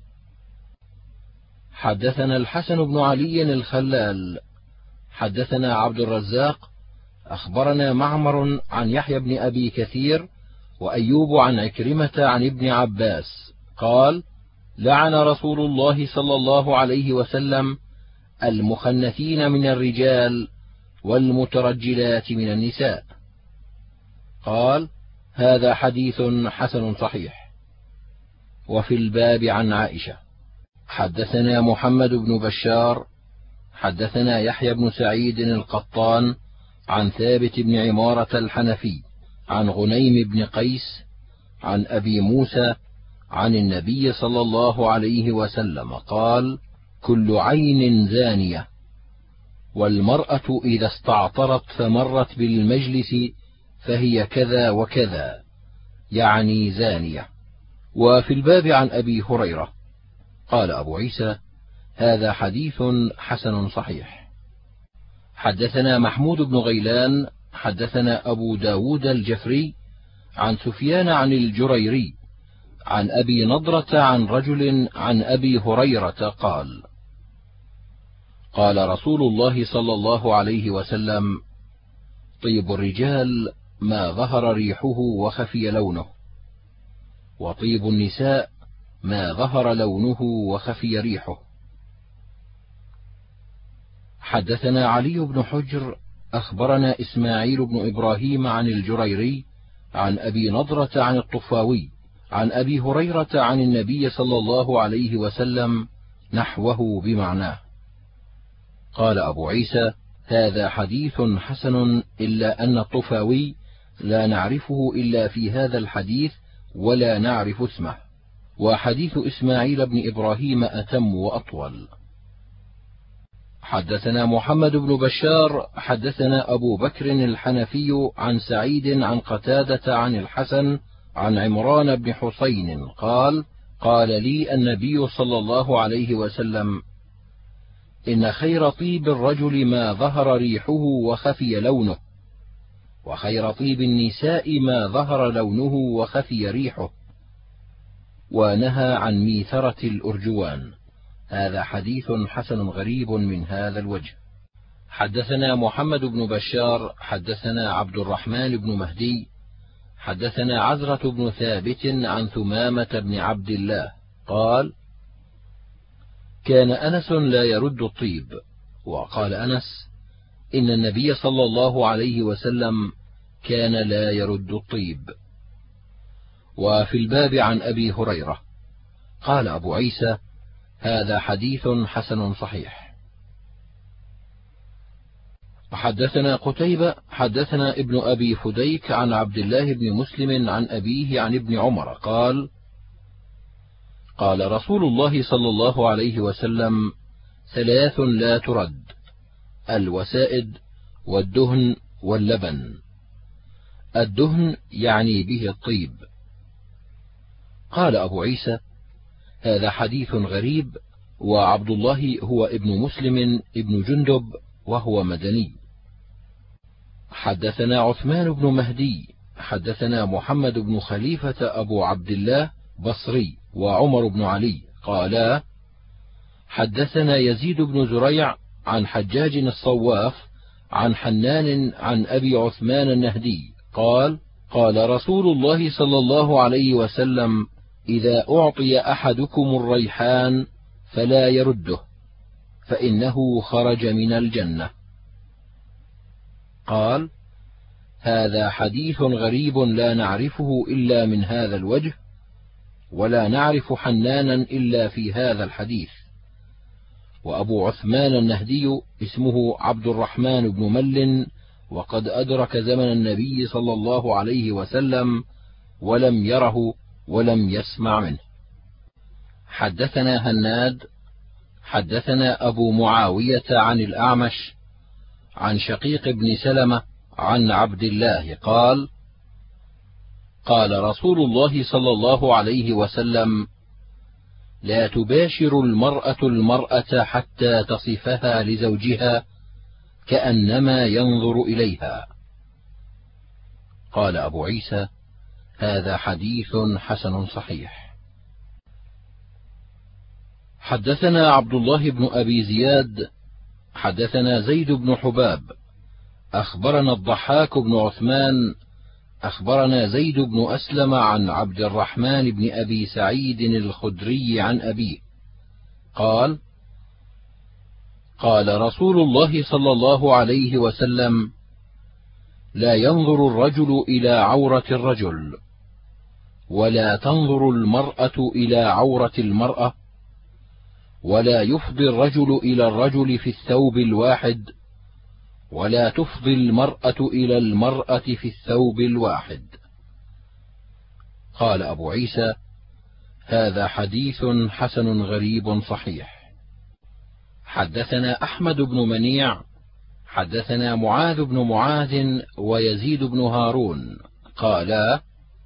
حدثنا الحسن بن علي الخلال حدثنا عبد الرزاق أخبرنا معمر عن يحيى بن أبي كثير وأيوب عن عكرمة عن ابن عباس قال: لعن رسول الله صلى الله عليه وسلم المخنثين من الرجال والمترجلات من النساء. قال: هذا حديث حسن صحيح. وفي الباب عن عائشة. حدثنا محمد بن بشار حدثنا يحيى بن سعيد القطان عن ثابت بن عمارة الحنفي عن غنيم بن قيس عن أبي موسى عن النبي صلى الله عليه وسلم قال: كل عين زانية، والمرأة إذا استعطرت فمرت بالمجلس فهي كذا وكذا، يعني زانية. وفي الباب عن أبي هريرة. قال أبو عيسى: هذا حديث حسن صحيح. حدثنا محمود بن غيلان حدثنا أبو داود الجفري عن سفيان عن الجريري عن أبي نضرة عن رجل عن أبي هريرة قال: قال رسول الله صلى الله عليه وسلم: طيب الرجال ما ظهر ريحه وخفي لونه، وطيب النساء ما ظهر لونه وخفي ريحه. حدثنا علي بن حجر أخبرنا إسماعيل بن إبراهيم عن الجريري عن أبي نضرة عن الطفاوي عن أبي هريرة عن النبي صلى الله عليه وسلم نحوه بمعناه. قال أبو عيسى: هذا حديث حسن، إلا أن الطفاوي لا نعرفه إلا في هذا الحديث ولا نعرف اسمه، وحديث إسماعيل بن إبراهيم أتم وأطول. حدثنا محمد بن بشار حدثنا أبو بكر الحنفي عن سعيد عن قتادة عن الحسن عن عمران بن حسين قال قال لي النبي صلى الله عليه وسلم: إن خير طيب الرجل ما ظهر ريحه وخفي لونه، وخير طيب النساء ما ظهر لونه وخفي ريحه، ونهى عن ميثرة الأرجوان. هذا حديث حسن غريب من هذا الوجه. حدثنا محمد بن بشار حدثنا عبد الرحمن بن مهدي حدثنا عزرة بن ثابت عن ثمامة بن عبد الله قال: كان أنس لا يرد الطيب. وقال أنس: إن النبي صلى الله عليه وسلم كان لا يرد الطيب. وفي الباب عن أبي هريرة. قال أبو عيسى: هذا حديث حسن صحيح. حدثنا قتيبة حدثنا ابن أبي فديك عن عبد الله بن مسلم عن أبيه عن ابن عمر قال: قال رسول الله صلى الله عليه وسلم: ثلاث لا ترد: الوسائد والدهن واللبن. الدهن يعني به الطيب. قال أبو عيسى: هذا حديث غريب. وعبد الله هو ابن مسلم ابن جندب وهو مدني. حدثنا عثمان بن مهدي حدثنا محمد بن خليفة أبو عبد الله بصري وعمر بن علي قالا: حدثنا يزيد بن زريع عن حجاج الصواف عن حنان عن أبي عثمان النهدي قال: قال رسول الله صلى الله عليه وسلم: إذا أعطي أحدكم الريحان فلا يرده، فإنه خرج من الجنة. قال: هذا حديث غريب لا نعرفه إلا من هذا الوجه، ولا نعرف حنانا إلا في هذا الحديث. وأبو عثمان النهدي اسمه عبد الرحمن بن مل، وقد أدرك زمن النبي صلى الله عليه وسلم ولم يره ولم يسمع منه. حدثنا هناد حدثنا أبو معاوية عن الأعمش عن شقيق بن سلمة عن عبد الله قال: قال رسول الله صلى الله عليه وسلم: لا تباشر المرأة المرأة حتى تصفها لزوجها كأنما ينظر إليها. قال أبو عيسى: هذا حديث حسن صحيح. حدثنا عبد الله بن أبي زياد حدثنا زيد بن حباب أخبرنا الضحاك بن عثمان أخبرنا زيد بن أسلم عن عبد الرحمن بن أبي سعيد الخدري عن أبيه قال: قال رسول الله صلى الله عليه وسلم: لا ينظر الرجل إلى عورة الرجل، ولا تنظر المرأة إلى عورة المرأة، ولا يفضي الرجل إلى الرجل في الثوب الواحد، ولا تفضي المرأة إلى المرأة في الثوب الواحد. قال أبو عيسى: هذا حديث حسن غريب صحيح. حدثنا أحمد بن منيع حدثنا معاذ بن معاذ ويزيد بن هارون قالا: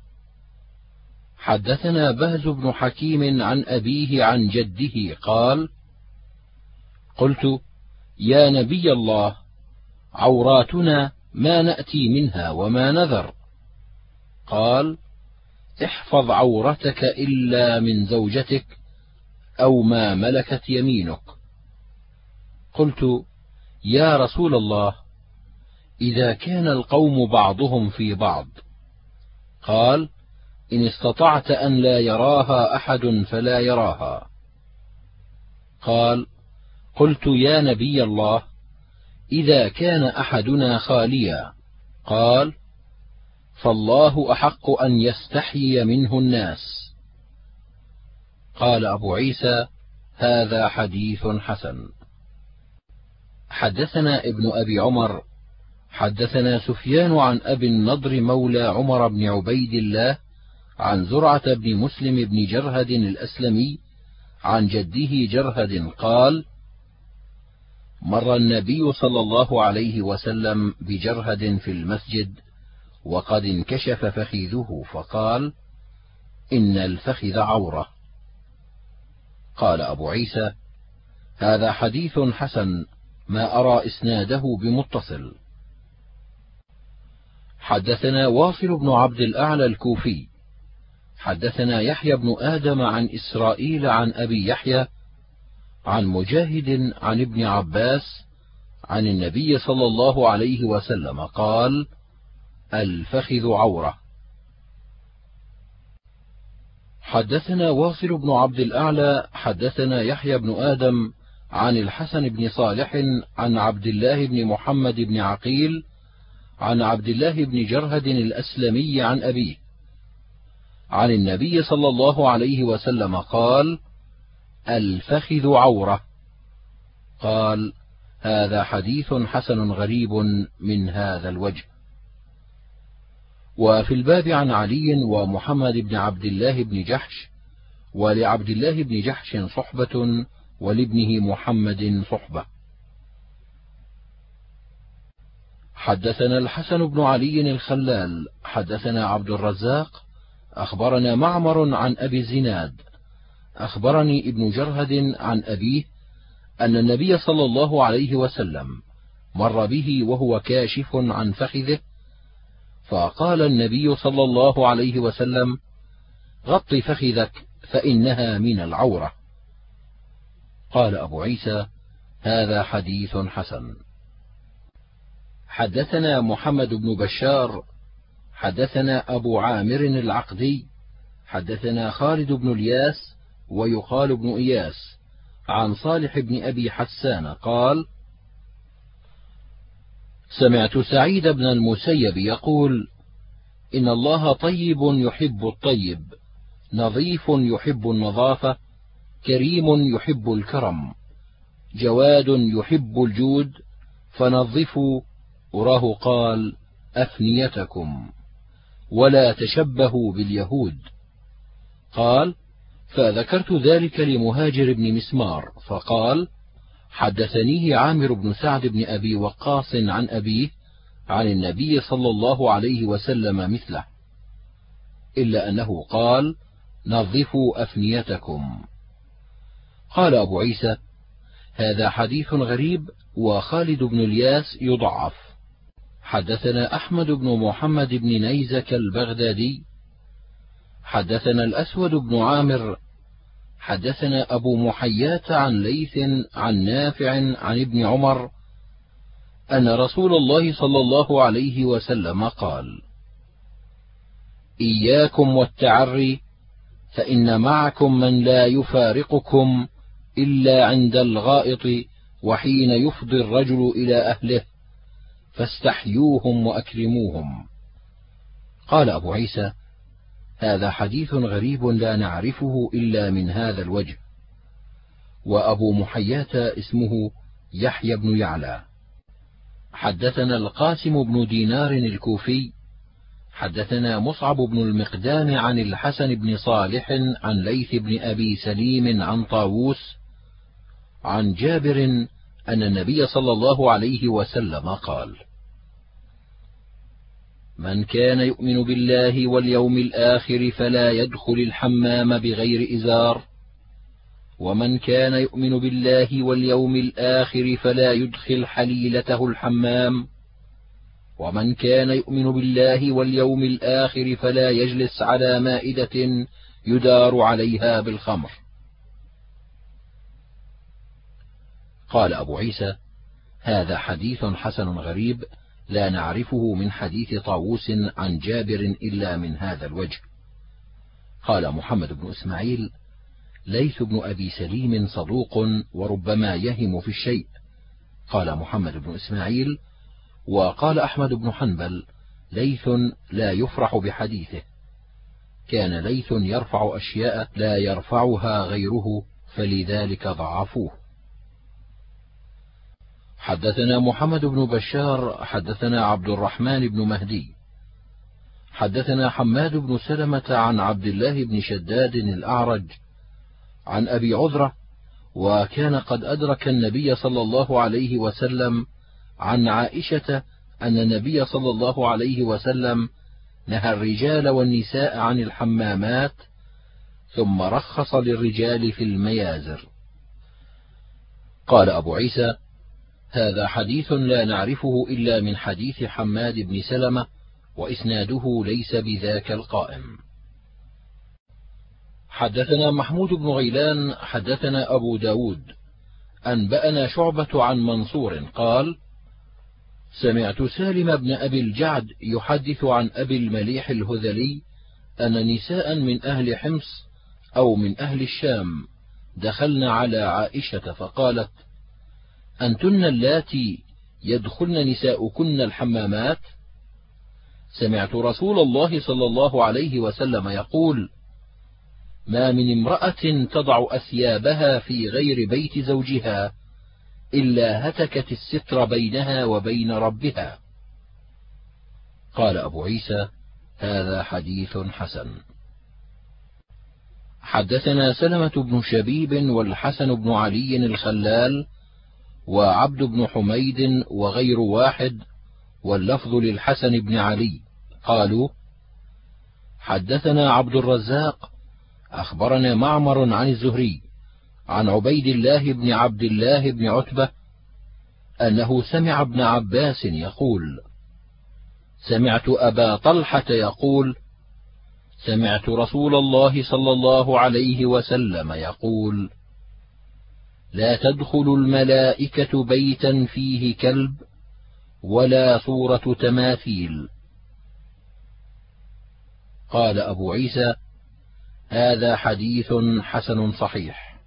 حدثنا بهز بن حكيم عن أبيه عن جده قال: قلت: يا نبي الله، عوراتنا ما نأتي منها وما نذر. قال: احفظ عورتك إلا من زوجتك أو ما ملكت يمينك. قلت: يا رسول الله، إذا كان القوم بعضهم في بعض. قال: إن استطعت أن لا يراها أحد فلا يراها. قال: قلت: يا نبي الله، إذا كان أحدنا خاليا. قال: فالله أحق أن يستحيي منه الناس. قال أبو عيسى: هذا حديث حسن. حدثنا ابن أبي عمر حدثنا سفيان عن أبي النضر مولى عمر بن عبيد الله عن زرعة بن مسلم بن جرهد الأسلمي عن جده جرهد قال: مر النبي صلى الله عليه وسلم بجرهد في المسجد وقد انكشف فخذه فقال: إن الفخذ عورة. قال أبو عيسى: هذا حديث حسن، ما أرى إسناده بمتصل. حدثنا واصل بن عبد الأعلى الكوفي حدثنا يحيى بن آدم عن إسرائيل عن أبي يحيى عن مجاهد عن ابن عباس عن النبي صلى الله عليه وسلم قال: الفخذ عورة. حدثنا واصل بن عبد الأعلى حدثنا يحيى بن آدم عن الحسن بن صالح عن عبد الله بن محمد بن عقيل عن عبد الله بن جرهد الأسلمي عن أبيه عن النبي صلى الله عليه وسلم قال: الفخذ عورة. قال: هذا حديث حسن غريب من هذا الوجه. وفي الباب عن علي ومحمد بن عبد الله بن جحش، ولعبد الله بن جحش صحبة ولابنه محمد صحبة. حدثنا الحسن بن علي الخلال حدثنا عبد الرزاق أخبرنا معمر عن أبي الزناد أخبرني ابن جرهد عن أبيه أن النبي صلى الله عليه وسلم مر به وهو كاشف عن فخذه، فقال النبي صلى الله عليه وسلم: غط فخذك فإنها من العورة. قال أبو عيسى: هذا حديث حسن. حدثنا محمد بن بشار حدثنا أبو عامر العقدي حدثنا خالد بن الياس ويقال بن إياس عن صالح بن أبي حسان قال: سمعت سعيد بن المسيب يقول: إن الله طيب يحب الطيب، نظيف يحب النظافة، كريم يحب الكرم، جواد يحب الجود، فنظفوا. أراه قال: أفنيتكم، ولا تشبهوا باليهود. قال: فذكرت ذلك لمهاجر بن مسمار فقال: حدثنيه عامر بن سعد بن أبي وقاص عن أبيه عن النبي صلى الله عليه وسلم مثله، إلا أنه قال: نظفوا أفنيتكم. قال أبو عيسى: هذا حديث غريب، وخالد بن الياس يضعف. حدثنا أحمد بن محمد بن نيزك البغدادي حدثنا الأسود بن عامر حدثنا أبو محيات عن ليث عن نافع عن ابن عمر أن رسول الله صلى الله عليه وسلم قال: إياكم والتعري، فإن معكم من لا يفارقكم إلا عند الغائط وحين يفضي الرجل إلى أهله، فاستحيوهم وأكرموهم. قال أبو عيسى: هذا حديث غريب لا نعرفه إلا من هذا الوجه. وأبو محيات اسمه يحيى بن يعلى. حدثنا القاسم بن دينار الكوفي حدثنا مصعب بن المقدام عن الحسن بن صالح عن ليث بن أبي سليم عن طاووس عن جابر أن النبي صلى الله عليه وسلم قال: من كان يؤمن بالله واليوم الآخر فلا يدخل الحمام بغير إزار، ومن كان يؤمن بالله واليوم الآخر فلا يدخل حليلته الحمام، ومن كان يؤمن بالله واليوم الآخر فلا يجلس على مائدة يدار عليها بالخمر. قال أبو عيسى: هذا حديث حسن غريب لا نعرفه من حديث طاووس عن جابر إلا من هذا الوجه. قال محمد بن إسماعيل: ليث بن أبي سليم صدوق وربما يهم في الشيء. قال محمد بن إسماعيل: وقال أحمد بن حنبل: ليث لا يفرح بحديثه، كان ليث يرفع أشياء لا يرفعها غيره، فلذلك ضعفوه. حدثنا محمد بن بشار حدثنا عبد الرحمن بن مهدي حدثنا حماد بن سلمة عن عبد الله بن شداد الأعرج عن أبي عذرة وكان قد أدرك النبي صلى الله عليه وسلم عن عائشة أن النبي صلى الله عليه وسلم نهى الرجال والنساء عن الحمامات، ثم رخص للرجال في الميازر. قال أبو عيسى: هذا حديث لا نعرفه إلا من حديث حماد بن سلمة، وإسناده ليس بذاك القائم. حدثنا محمود بن غيلان حدثنا أبو داود أنبأنا شعبة عن منصور قال: سمعت سالم بن أبي الجعد يحدث عن أبي المليح الهذلي أن نساء من أهل حمص أو من أهل الشام دخلن على عائشة فقالت: أنتن اللاتي يدخلن نساؤكن الحمامات؟ سمعت رسول الله صلى الله عليه وسلم يقول: ما من امرأة تضع أثيابها في غير بيت زوجها إلا هتكت الستر بينها وبين ربها. قال أبو عيسى: هذا حديث حسن. حدثنا سلمة بن شبيب والحسن بن علي الخلال وعبد بن حميد وغير واحد، واللفظ للحسن بن علي، قالوا: حدثنا عبد الرزاق أخبرنا معمر عن الزهري عن عبيد الله بن عبد الله بن عتبة أنه سمع ابن عباس يقول: سمعت أبا طلحة يقول: سمعت رسول الله صلى الله عليه وسلم يقول: لا تدخل الملائكة بيتا فيه كلب ولا صورة تماثيل. قال أبو عيسى: هذا حديث حسن صحيح.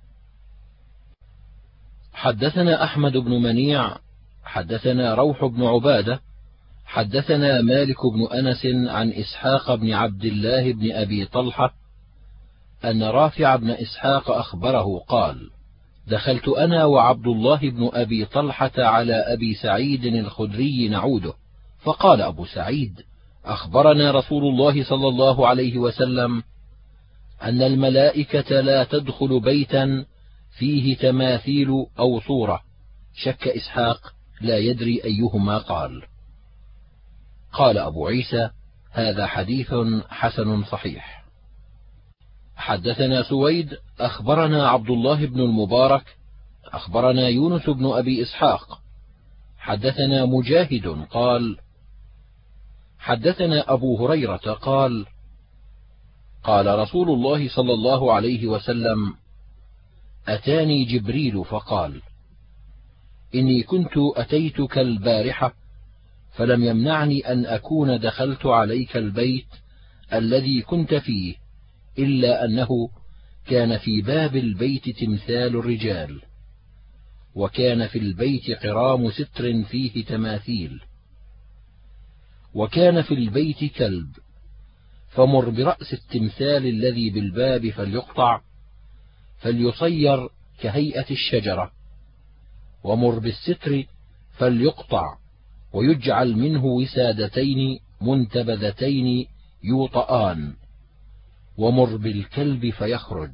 حدثنا أحمد بن منيع حدثنا روح بن عبادة حدثنا مالك بن أنس عن إسحاق بن عبد الله بن أبي طلحة أن رافع بن إسحاق أخبره قال: دخلت أنا وعبد الله بن أبي طلحة على أبي سعيد الخدري نعوده، فقال أبو سعيد: أخبرنا رسول الله صلى الله عليه وسلم أن الملائكة لا تدخل بيتا فيه تماثيل أو صورة. شك إسحاق لا يدري أيهما قال. قال أبو عيسى: هذا حديث حسن صحيح. حدثنا سويد أخبرنا عبد الله بن المبارك أخبرنا يونس بن أبي إسحاق حدثنا مجاهد قال: حدثنا أبو هريرة قال: قال رسول الله صلى الله عليه وسلم: أتاني جبريل فقال: إني كنت أتيتك البارحة فلم يمنعني أن أكون دخلت عليك البيت الذي كنت فيه، إلا أنه كان في باب البيت تمثال الرجال، وكان في البيت قرام ستر فيه تماثيل، وكان في البيت كلب، فمر برأس التمثال الذي بالباب فليقطع فليصير كهيئة الشجرة، ومر بالستر فليقطع ويجعل منه وسادتين منتبذتين يوطآن، ومر بالكلب فيخرج.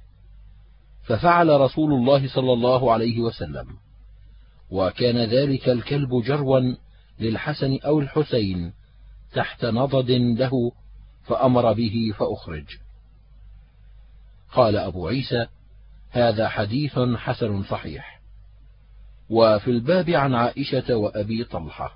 ففعل رسول الله صلى الله عليه وسلم، وكان ذلك الكلب جروا للحسن أو الحسين تحت نضد له، فأمر به فأخرج. قال أبو عيسى: هذا حديث حسن صحيح. وفي الباب عن عائشة وأبي طلحة.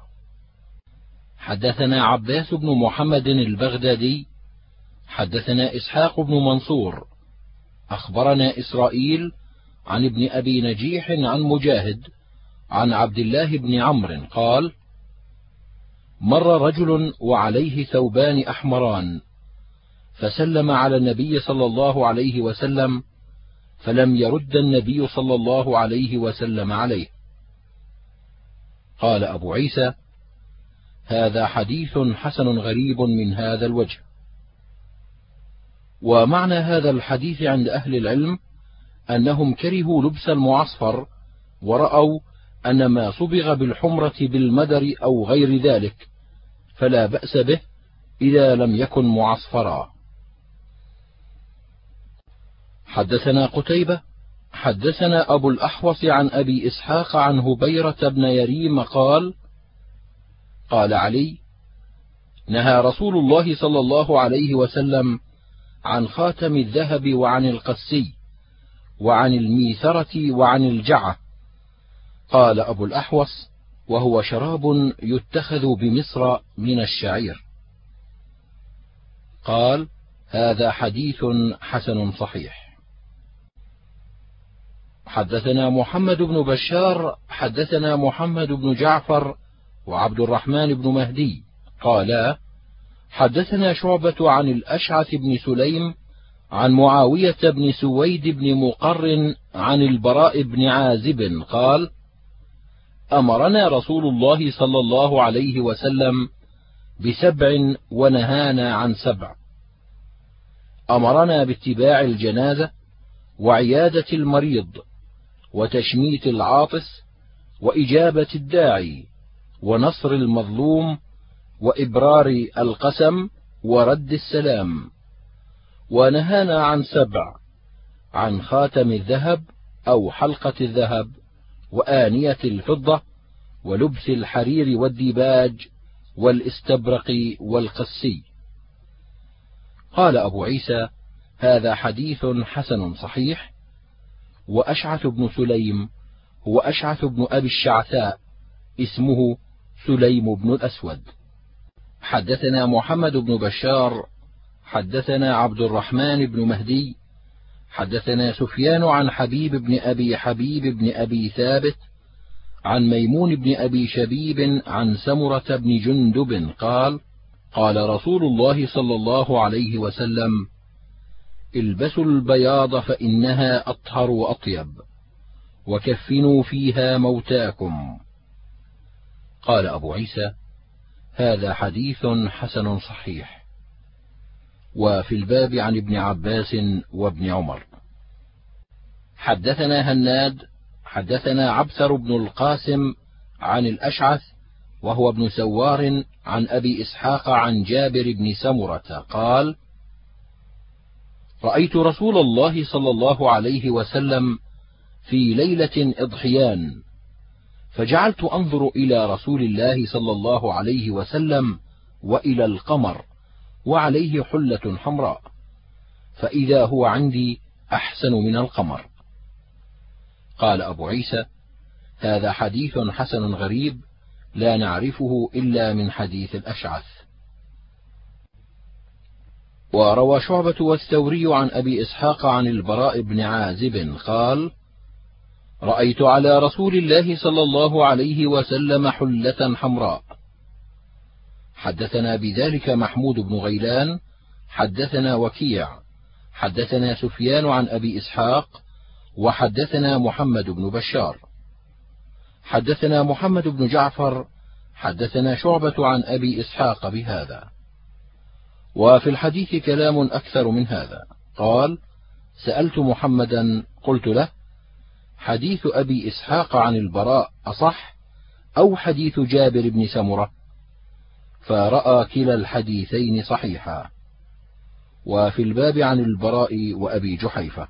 حدثنا عباس بن محمد البغدادي حدثنا إسحاق بن منصور أخبرنا إسرائيل عن ابن أبي نجيح عن مجاهد عن عبد الله بن عمرو قال: مر رجل وعليه ثوبان أحمران، فسلم على النبي صلى الله عليه وسلم، فلم يرد النبي صلى الله عليه وسلم عليه. قال أبو عيسى: هذا حديث حسن غريب من هذا الوجه. ومعنى هذا الحديث عند أهل العلم أنهم كرهوا لبس المعصفر، ورأوا أن ما صبغ بالحمرة بالمدر أو غير ذلك فلا بأس به إذا لم يكن معصفرا. حدثنا قتيبة حدثنا أبو الأحوص عن أبي إسحاق عن هبيرة بن يريم قال: قال علي: نهى رسول الله صلى الله عليه وسلم عن خاتم الذهب وعن القسي وعن الميثرة وعن الجعة. قال أبو الأحوص: وهو شراب يتخذ بمصر من الشعير. قال: هذا حديث حسن صحيح. حدثنا محمد بن بشار حدثنا محمد بن جعفر وعبد الرحمن بن مهدي قالا: حدثنا شعبة عن الأشعث بن سليم عن معاوية بن سويد بن مقر عن البراء بن عازب قال: أمرنا رسول الله صلى الله عليه وسلم بسبع ونهانا عن سبع. أمرنا باتباع الجنازة وعيادة المريض وتشميت العاطس وإجابة الداعي ونصر المظلوم وإبرار القسم ورد السلام. ونهانا عن سبع: عن خاتم الذهب أو حلقة الذهب وآنية الفضة ولبس الحرير والديباج والاستبرق والقسي. قال أبو عيسى: هذا حديث حسن صحيح. وأشعث بن سليم هو أشعث بن أبي الشعثاء، اسمه سليم بن الأسود. حدثنا محمد بن بشار حدثنا عبد الرحمن بن مهدي حدثنا سفيان عن حبيب بن أبي حبيب بن أبي ثابت عن ميمون بن أبي شبيب عن سمرة بن جندب قال: قال رسول الله صلى الله عليه وسلم: البسوا البياض فإنها أطهر وأطيب، وكفنوا فيها موتاكم. قال أبو عيسى: هذا حديث حسن صحيح. وفي الباب عن ابن عباس وابن عمر. حدثنا هناد حدثنا عبثر بن القاسم عن الأشعث وهو ابن سوار عن أبي إسحاق عن جابر بن سمرة قال: رأيت رسول الله صلى الله عليه وسلم في ليلة إضحيان، فجعلت أنظر إلى رسول الله صلى الله عليه وسلم وإلى القمر وعليه حلة حمراء، فإذا هو عندي أحسن من القمر. قال أبو عيسى: هذا حديث حسن غريب لا نعرفه إلا من حديث الأشعث. وروى شعبة والثوري عن أبي إسحاق عن البراء بن عازب قال: رأيت على رسول الله صلى الله عليه وسلم حلة حمراء. حدثنا بذلك محمود بن غيلان حدثنا وكيع حدثنا سفيان عن أبي إسحاق وحدثنا محمد بن بشار حدثنا محمد بن جعفر حدثنا شعبة عن أبي إسحاق بهذا. وفي الحديث كلام أكثر من هذا. قال: سألت محمدا قلت له: حديث أبي إسحاق عن البراء أصح أو حديث جابر بن سمرة؟ فرأى كلا الحديثين صحيحا. وفي الباب عن البراء وأبي جحيفة.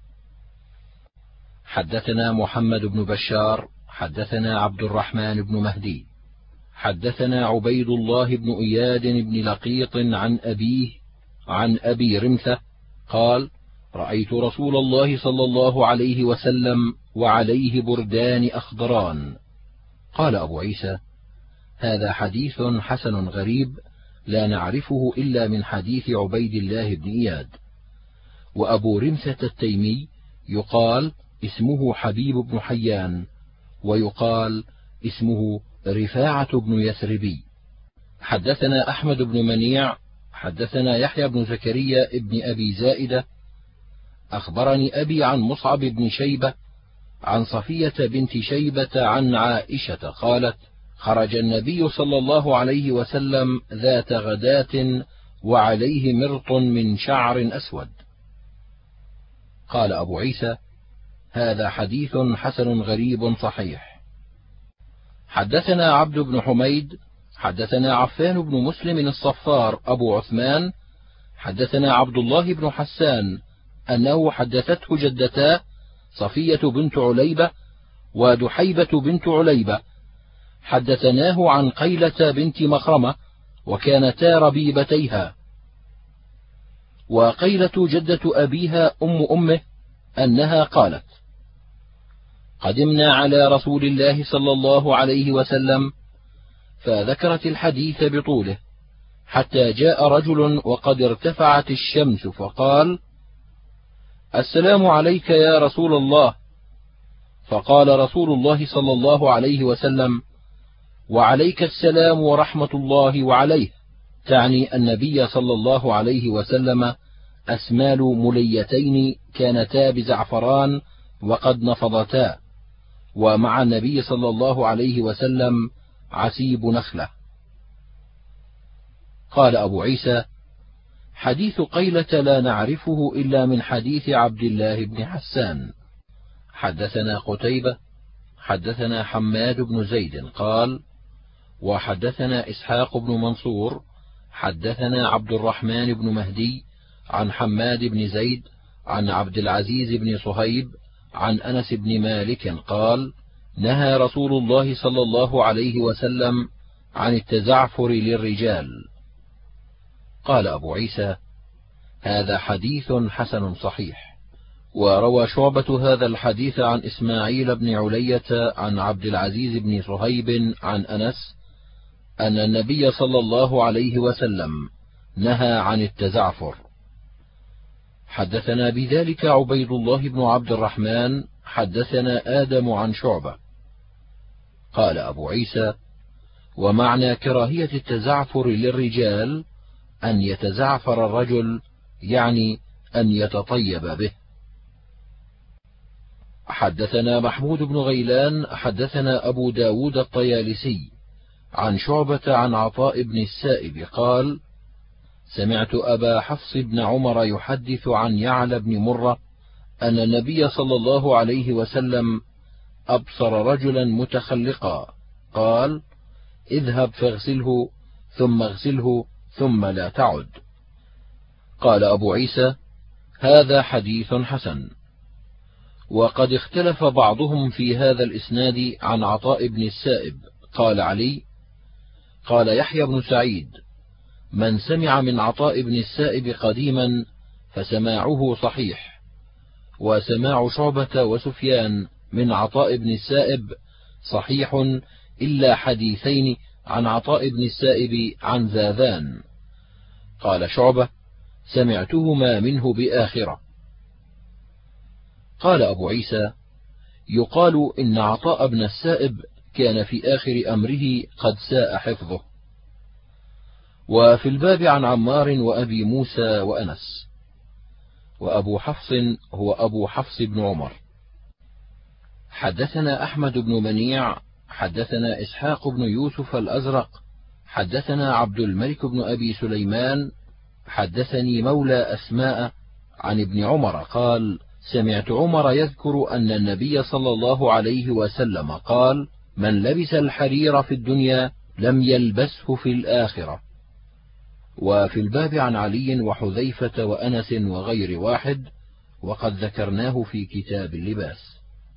حدثنا محمد بن بشار حدثنا عبد الرحمن بن مهدي حدثنا عبيد الله بن إياد بن لقيط عن أبيه عن أبي رمثة قال: رأيت رسول الله صلى الله عليه وسلم وعليه بردان أخضران. قال أبو عيسى: هذا حديث حسن غريب لا نعرفه إلا من حديث عبيد الله بن إياد. وأبو رمثة التيمي يقال اسمه حبيب بن حيان، ويقال اسمه رفاعة بن يثربي. حدثنا أحمد بن منيع حدثنا يحيى بن زكريا ابن أبي زائدة أخبرني أبي عن مصعب بن شيبة عن صفية بنت شيبة عن عائشة قالت: خرج النبي صلى الله عليه وسلم ذات غداة وعليه مرط من شعر أسود. قال أبو عيسى: هذا حديث حسن غريب صحيح. حدثنا عبد بن حميد حدثنا عفان بن مسلم الصفار أبو عثمان حدثنا عبد الله بن حسان أنه حدثته جدتاه صفية بنت عليبة ودحيبة بنت عليبة حدثناه عن قيلة بنت مخرمة وكانتا ربيبتيها. وقيلة جدة أبيها أم أمه أنها قالت: قدمنا على رسول الله صلى الله عليه وسلم، فذكرت الحديث بطوله حتى جاء رجل وقد ارتفعت الشمس فقال: السلام عليك يا رسول الله. فقال رسول الله صلى الله عليه وسلم: وعليك السلام ورحمة الله وعليه، تعني النبي صلى الله عليه وسلم، أسمال مليتين كانتا بزعفران وقد نفضتا، ومع النبي صلى الله عليه وسلم عسيب نخلة. قال أبو عيسى: حديث قيلة لا نعرفه إلا من حديث عبد الله بن حسان. حدثنا قتيبة حدثنا حماد بن زيد قال: وحدثنا إسحاق بن منصور حدثنا عبد الرحمن بن مهدي عن حماد بن زيد عن عبد العزيز بن صهيب عن أنس بن مالك قال: نهى رسول الله صلى الله عليه وسلم عن التزعفر للرجال. قال أبو عيسى: هذا حديث حسن صحيح. وروى شعبة هذا الحديث عن إسماعيل بن علية عن عبد العزيز بن صهيب عن أنس أن النبي صلى الله عليه وسلم نهى عن التزعفر. حدثنا بذلك عبيد الله بن عبد الرحمن حدثنا آدم عن شعبة. قال أبو عيسى: ومعنى كراهية التزعفر للرجال أن يتزعفر الرجل، يعني أن يتطيب به. حدثنا محمود بن غيلان حدثنا أبو داود الطيالسي عن شعبة عن عطاء بن السائب قال: سمعت أبا حفص بن عمر يحدث عن يعلى بن مرة أن النبي صلى الله عليه وسلم أبصر رجلا متخلقا قال: اذهب فاغسله ثم اغسله ثم لا تعد. قال أبو عيسى: هذا حديث حسن. وقد اختلف بعضهم في هذا الإسناد عن عطاء بن السائب. قال علي: قال يحيى بن سعيد: من سمع من عطاء بن السائب قديما فسماعه صحيح، وسماع شعبة وسفيان من عطاء بن السائب صحيح إلا حديثين عن عطاء بن السائب عن زاذان. قال شعبة: سمعتهما منه بآخرة. قال أبو عيسى: يقال إن عطاء بن السائب كان في آخر أمره قد ساء حفظه. وفي الباب عن عمار وأبي موسى وأنس. وأبو حفص هو أبو حفص بن عمر. حدثنا أحمد بن منيع حدثنا إسحاق بن يوسف الأزرق حدثنا عبد الملك بن أبي سليمان حدثني مولى أسماء عن ابن عمر قال: سمعت عمر يذكر أن النبي صلى الله عليه وسلم قال: من لبس الحرير في الدنيا لم يلبسه في الآخرة. وفي الباب عن علي وحذيفة وأنس وغير واحد، وقد ذكرناه في كتاب اللباس.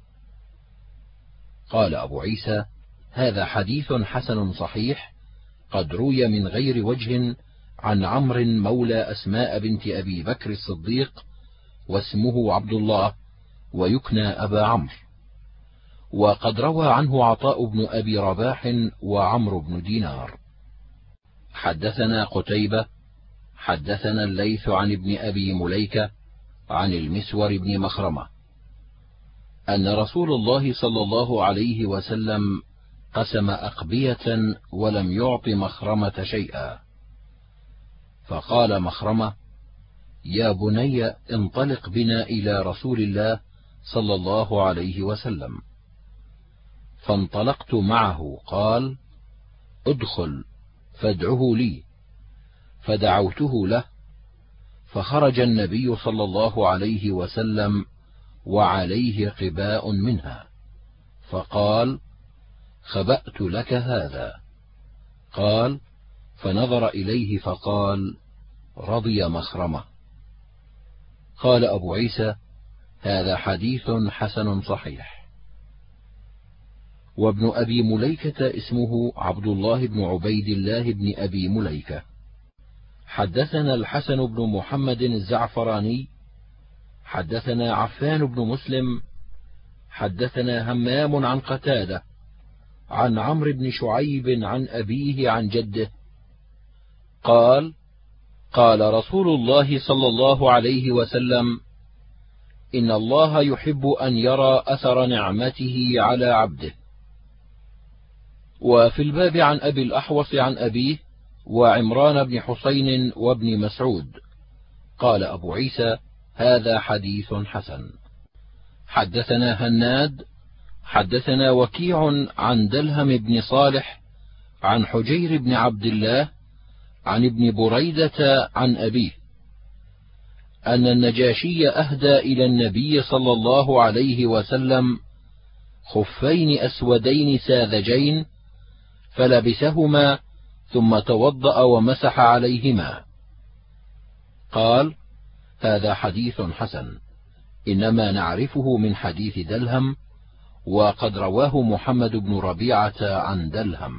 قال أبو عيسى: هذا حديث حسن صحيح، قد روي من غير وجه عن عمرو مولى أسماء بنت أبي بكر الصديق، واسمه عبد الله، ويكنى أبا عمرو. وقد روى عنه عطاء بن أبي رباح وعمرو بن دينار. حدثنا قتيبة حدثنا الليث عن ابن أبي مليكة عن المسور بن مخرمة أن رسول الله صلى الله عليه وسلم قسم أقبية ولم يعط مخرمة شيئا، فقال مخرمة: يا بني انطلق بنا إلى رسول الله صلى الله عليه وسلم. فانطلقت معه. قال: ادخل فادعه لي. فدعوته له، فخرج النبي صلى الله عليه وسلم وعليه قباء منها، فقال: خبأت لك هذا. قال: فنظر إليه فقال: رضي مخرمة. قال أبو عيسى: هذا حديث حسن صحيح. وابن أبي مليكة اسمه عبد الله بن عبيد الله بن أبي مليكة. حدثنا الحسن بن محمد الزعفراني حدثنا عفان بن مسلم حدثنا همام عن قتادة عن عمرو بن شعيب عن أبيه عن جده قال: قال رسول الله صلى الله عليه وسلم: إن الله يحب أن يرى أثر نعمته على عبده. وفي الباب عن أبي الأحوص عن أبيه وعمران بن حسين وابن مسعود. قال أبو عيسى: هذا حديث حسن. حدثنا هناد حدثنا وكيع عن دلهم بن صالح عن حجير بن عبد الله عن ابن بريدة عن أبيه أن النجاشي أهدى إلى النبي صلى الله عليه وسلم خفين أسودين ساذجين فلبسهما ثم توضأ ومسح عليهما. قال: هذا حديث حسن، إنما نعرفه من حديث دلهم، وقد رواه محمد بن ربيعة عن دلهم.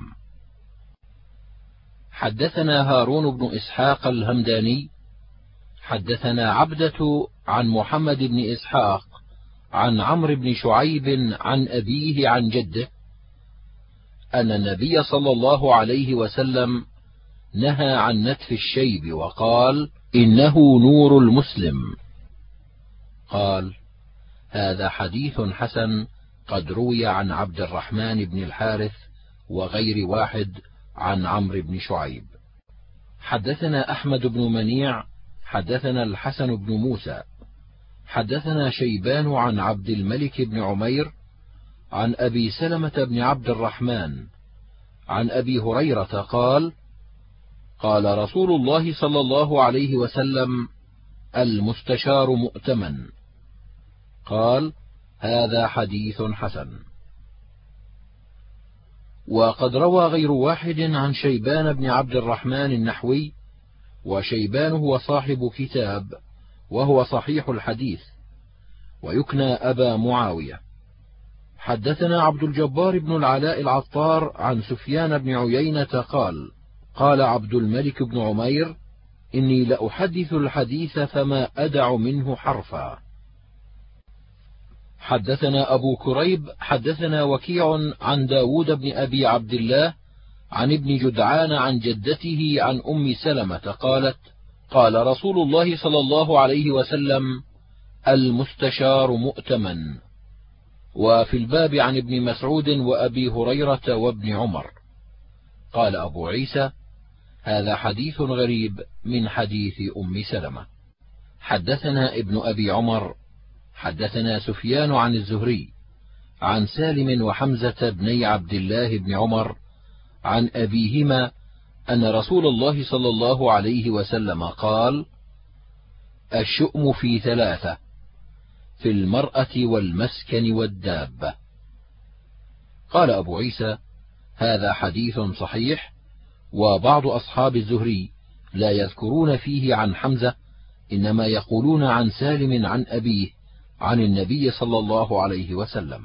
حدثنا هارون بن إسحاق الهمداني حدثنا عبدة عن محمد بن إسحاق عن عمرو بن شعيب عن أبيه عن جده أن النبي صلى الله عليه وسلم نهى عن نتف الشيب وقال: إنه نور المسلم. قال: هذا حديث حسن قد روي عن عبد الرحمن بن الحارث وغير واحد عن عمرو بن شعيب. حدثنا أحمد بن منيع حدثنا الحسن بن موسى حدثنا شيبان عن عبد الملك بن عمير عن أبي سلمة بن عبد الرحمن عن أبي هريرة قال: قال رسول الله صلى الله عليه وسلم: المستشار مؤتمن. قال: هذا حديث حسن. وقد روى غير واحد عن شيبان بن عبد الرحمن النحوي، وشيبان هو صاحب كتاب وهو صحيح الحديث ويكنى أبا معاوية. حدثنا عبد الجبار بن العلاء العطار عن سفيان بن عيينة قال: قال عبد الملك بن عمير: إني لأحدث الحديث فما أدع منه حرفا. حدثنا أبو كريب حدثنا وكيع عن داود بن أبي عبد الله عن ابن جدعان عن جدته عن أم سلمة قالت: قال رسول الله صلى الله عليه وسلم: المستشار مؤتمن. وفي الباب عن ابن مسعود وأبي هريرة وابن عمر. قال أبو عيسى: هذا حديث غريب من حديث أم سلمة. حدثنا ابن أبي عمر حدثنا سفيان عن الزهري عن سالم وحمزة بني عبد الله بن عمر عن أبيهما أن رسول الله صلى الله عليه وسلم قال: الشؤم في ثلاثة: في المرأة والمسكن والدابة. قال أبو عيسى: هذا حديث صحيح. وبعض أصحاب الزهري لا يذكرون فيه عن حمزة، إنما يقولون عن سالم عن أبيه عن النبي صلى الله عليه وسلم.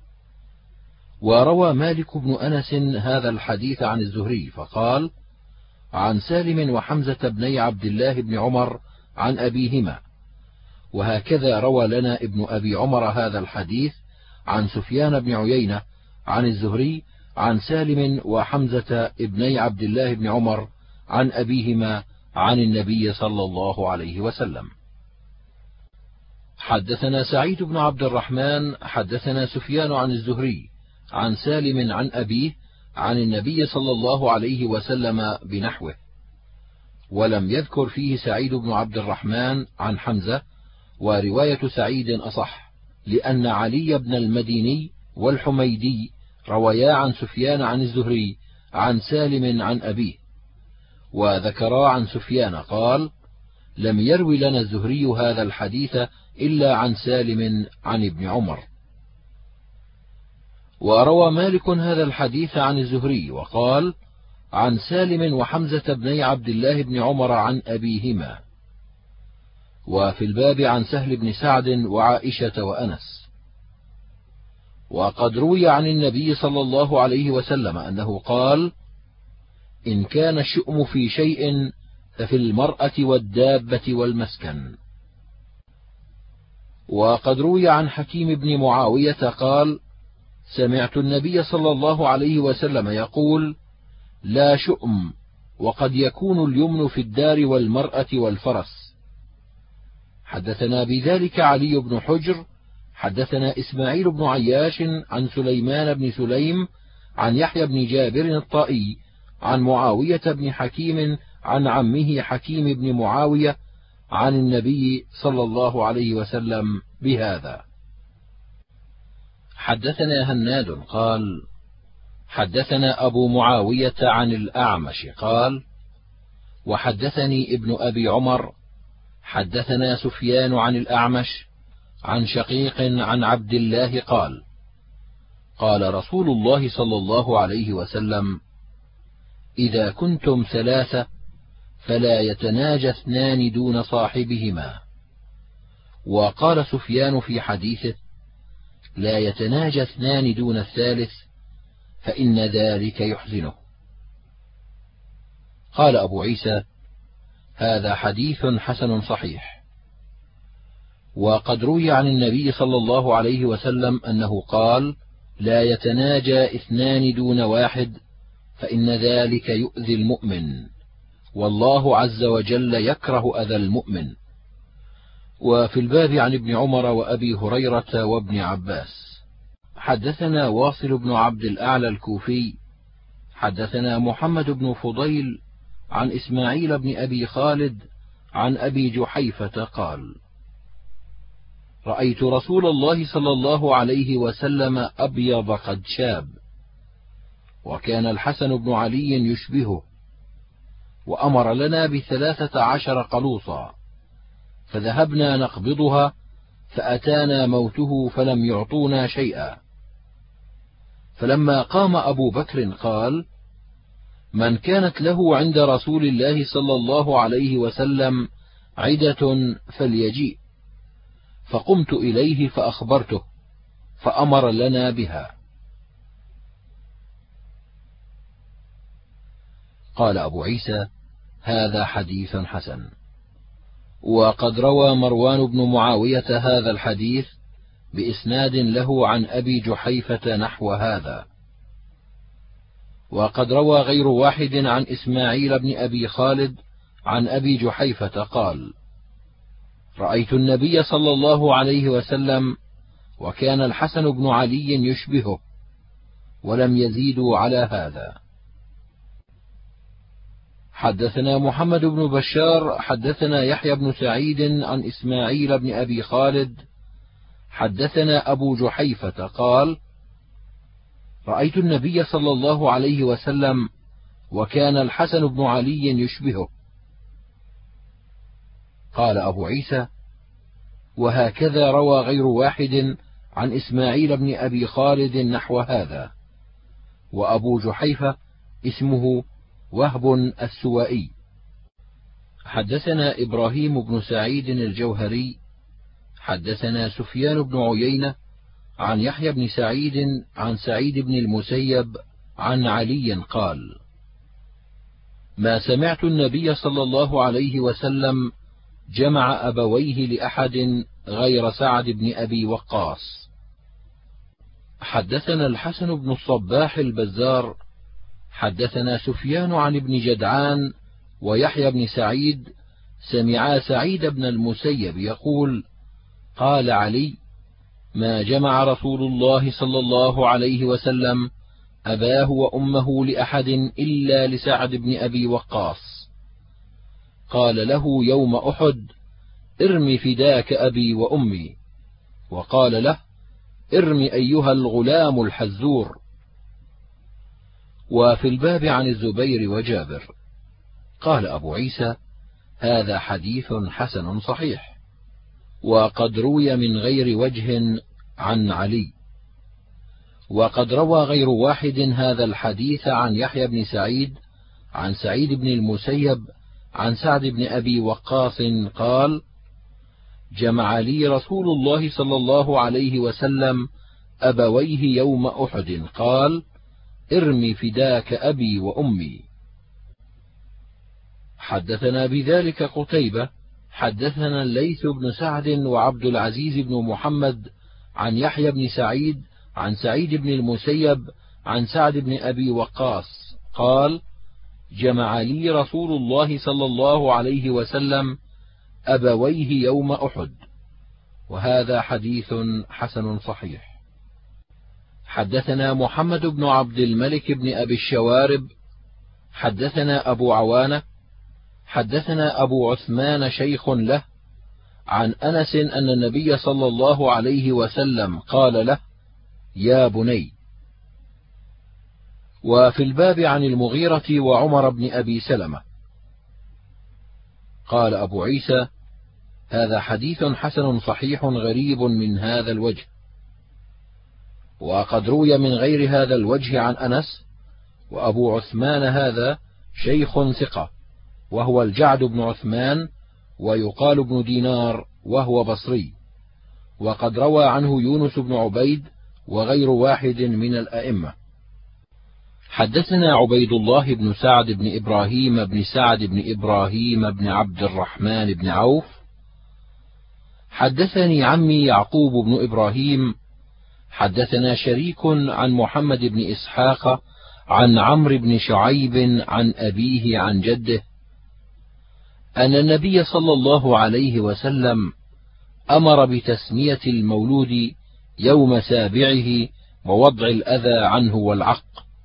وروى مالك بن أنس هذا الحديث عن الزهري فقال: عن سالم وحمزة بني عبد الله بن عمر عن أبيهما. وهكذا روى لنا ابن أبي عمر هذا الحديث عن سفيان بن عيينة عن الزهري عن سالم وحمزة ابني عبد الله بن عمر عن أبيهما عن النبي صلى الله عليه وسلم. حدثنا سعيد بن عبد الرحمن حدثنا سفيان عن الزهري عن سالم عن أبيه عن النبي صلى الله عليه وسلم بنحوه، ولم يذكر فيه سعيد بن عبد الرحمن عن حمزة. ورواية سعيد أصح، لأن علي بن المديني والحميدي رويا عن سفيان عن الزهري عن سالم عن أبيه، وذكرا عن سفيان قال: لم يروي لنا الزهري هذا الحديث إلا عن سالم عن ابن عمر. وروى مالك هذا الحديث عن الزهري وقال: عن سالم وحمزة بني عبد الله بن عمر عن أبيهما. وفي الباب عن سهل بن سعد وعائشة وأنس. وقد روي عن النبي صلى الله عليه وسلم أنه قال: إن كان الشؤم في شيء ففي المرأة والدابة والمسكن. وقد روي عن حكيم بن معاوية قال: سمعت النبي صلى الله عليه وسلم يقول: لا شؤم، وقد يكون اليمن في الدار والمرأة والفرس. حدثنا بذلك علي بن حجر حدثنا إسماعيل بن عياش عن سليمان بن سليم عن يحيى بن جابر الطائي عن معاوية بن حكيم عن عمه حكيم بن معاوية عن النبي صلى الله عليه وسلم بهذا. حدثنا هناد قال: حدثنا أبو معاوية عن الأعمش قال: وحدثني ابن أبي عمر حدثنا سفيان عن الأعمش عن شقيق عن عبد الله قال: قال رسول الله صلى الله عليه وسلم: إذا كنتم ثلاثة فلا يتناجى اثنان دون صاحبهما. وقال سفيان في حديثه: لا يتناجى اثنان دون الثالث فإن ذلك يحزنه. قال أبو عيسى: هذا حديث حسن صحيح. وقد روي عن النبي صلى الله عليه وسلم أنه قال: لا يتناجى اثنان دون واحد فإن ذلك يؤذي المؤمن، والله عز وجل يكره أذى المؤمن. وفي الباب عن ابن عمر وأبي هريرة وابن عباس. حدثنا واصل بن عبد الأعلى الكوفي حدثنا محمد بن فضيل عن إسماعيل بن أبي خالد عن أبي جحيفة قال: رأيت رسول الله صلى الله عليه وسلم أبيض قد شاب، وكان الحسن بن علي يشبهه، وأمر لنا بثلاثة عشر قلوصا، فذهبنا نقبضها فأتانا موته فلم يعطونا شيئا. فلما قام أبو بكر قال: من كانت له عند رسول الله صلى الله عليه وسلم عدة فليجيء. فقمت إليه فأخبرته فأمر لنا بها. قال أبو عيسى: هذا حديث حسن. وقد روى مروان بن معاوية هذا الحديث بإسناد له عن أبي جحيفة نحو هذا. وقد روى غير واحد عن إسماعيل بن أبي خالد عن أبي جحيفة قال: رأيت النبي صلى الله عليه وسلم وكان الحسن بن علي يشبهه، ولم يزيدوا على هذا. حدثنا محمد بن بشار حدثنا يحيى بن سعيد عن إسماعيل بن أبي خالد حدثنا أبو جحيفة قال: رأيت النبي صلى الله عليه وسلم وكان الحسن بن علي يشبهه. قال أبو عيسى: وهكذا روى غير واحد عن إسماعيل بن أبي خالد نحو هذا. وأبو جحيفة اسمه وهب السوائي. حدثنا إبراهيم بن سعيد الجوهري حدثنا سفيان بن عيينة عن يحيى بن سعيد عن سعيد بن المسيب عن علي قال: ما سمعت النبي صلى الله عليه وسلم جمع أبويه لأحد غير سعد بن أبي وقاص. حدثنا الحسن بن الصباح البزار حدثنا سفيان عن ابن جدعان ويحيى بن سعيد سمعا سعيد بن المسيب يقول: قال علي: ما جمع رسول الله صلى الله عليه وسلم أباه وأمه لأحد إلا لسعد بن أبي وقاص. قال له يوم أحد: ارم فداك أبي وأمي. وقال له: ارم أيها الغلام الحزور. وفي الباب عن الزبير وجابر. قال أبو عيسى: هذا حديث حسن صحيح. وقد روي من غير وجه عن علي. وقد روى غير واحد هذا الحديث عن يحيى بن سعيد عن سعيد بن المسيب عن سعد بن أبي وقاص قال: جمع لي رسول الله صلى الله عليه وسلم أبويه يوم أحد، قال: ارم فداك أبي وأمي. حدثنا بذلك قتيبة حدثنا الليث بن سعد وعبد العزيز بن محمد عن يحيى بن سعيد عن سعيد بن المسيب عن سعد بن أبي وقاص قال: جمع لي رسول الله صلى الله عليه وسلم أبويه يوم أحد. وهذا حديث حسن صحيح. حدثنا محمد بن عبد الملك بن أبي الشوارب حدثنا أبو عوانة حدثنا أبو عثمان شيخ له عن أنس أن النبي صلى الله عليه وسلم قال له: يا بني. وفي الباب عن المغيرة وعمر بن أبي سلمة. قال أبو عيسى: هذا حديث حسن صحيح غريب من هذا الوجه. وقد روي من غير هذا الوجه عن أنس، وأبو عثمان هذا شيخ ثقة، وهو الجعد بن عثمان، ويقال ابن دينار، وهو بصري، وقد روى عنه يونس بن عبيد وغير واحد من الأئمة. حدثنا عبيد الله بن سعد بن إبراهيم بن سعد بن إبراهيم بن عبد الرحمن بن عوف حدثني عمي يعقوب بن إبراهيم حدثنا شريك عن محمد بن إسحاق عن عمرو بن شعيب عن أبيه عن جده أن النبي صلى الله عليه وسلم أمر بتسمية المولود يوم سابعه ووضع الأذى عنه والعق.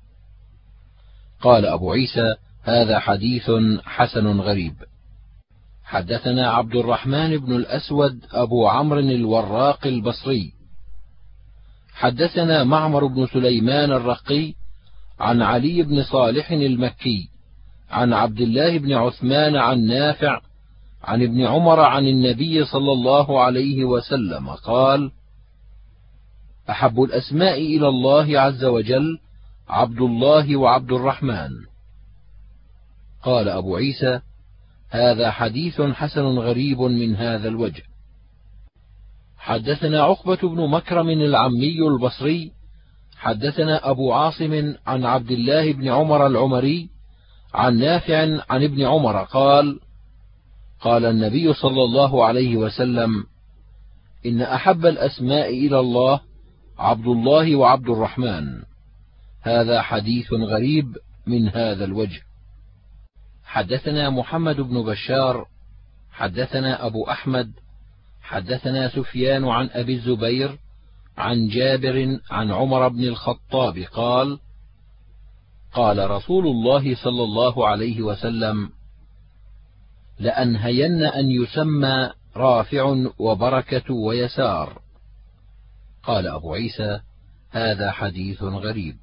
قال أبو عيسى: هذا حديث حسن غريب. حدثنا عبد الرحمن بن الأسود أبو عمرو الوراق البصري حدثنا معمر بن سليمان الرقي عن علي بن صالح المكي عن عبد الله بن عثمان عن نافع عن ابن عمر عن النبي صلى الله عليه وسلم قال: أحب الأسماء إلى الله عز وجل عبد الله وعبد الرحمن. قال أبو عيسى: هذا حديث حسن غريب من هذا الوجه. حدثنا عقبة بن مكرم العمي البصري حدثنا أبو عاصم عن عبد الله بن عمر العمري عن نافع عن ابن عمر قال: قال النبي صلى الله عليه وسلم: إن أحب الأسماء إلى الله عبد الله وعبد الرحمن. هذا حديث غريب من هذا الوجه. حدثنا محمد بن بشار حدثنا أبو أحمد حدثنا سفيان عن أبي الزبير عن جابر عن عمر بن الخطاب قال: قال رسول الله صلى الله عليه وسلم: لأنهين أن يسمى رافع وبركة ويسار. قال أبو عيسى: هذا حديث غريب.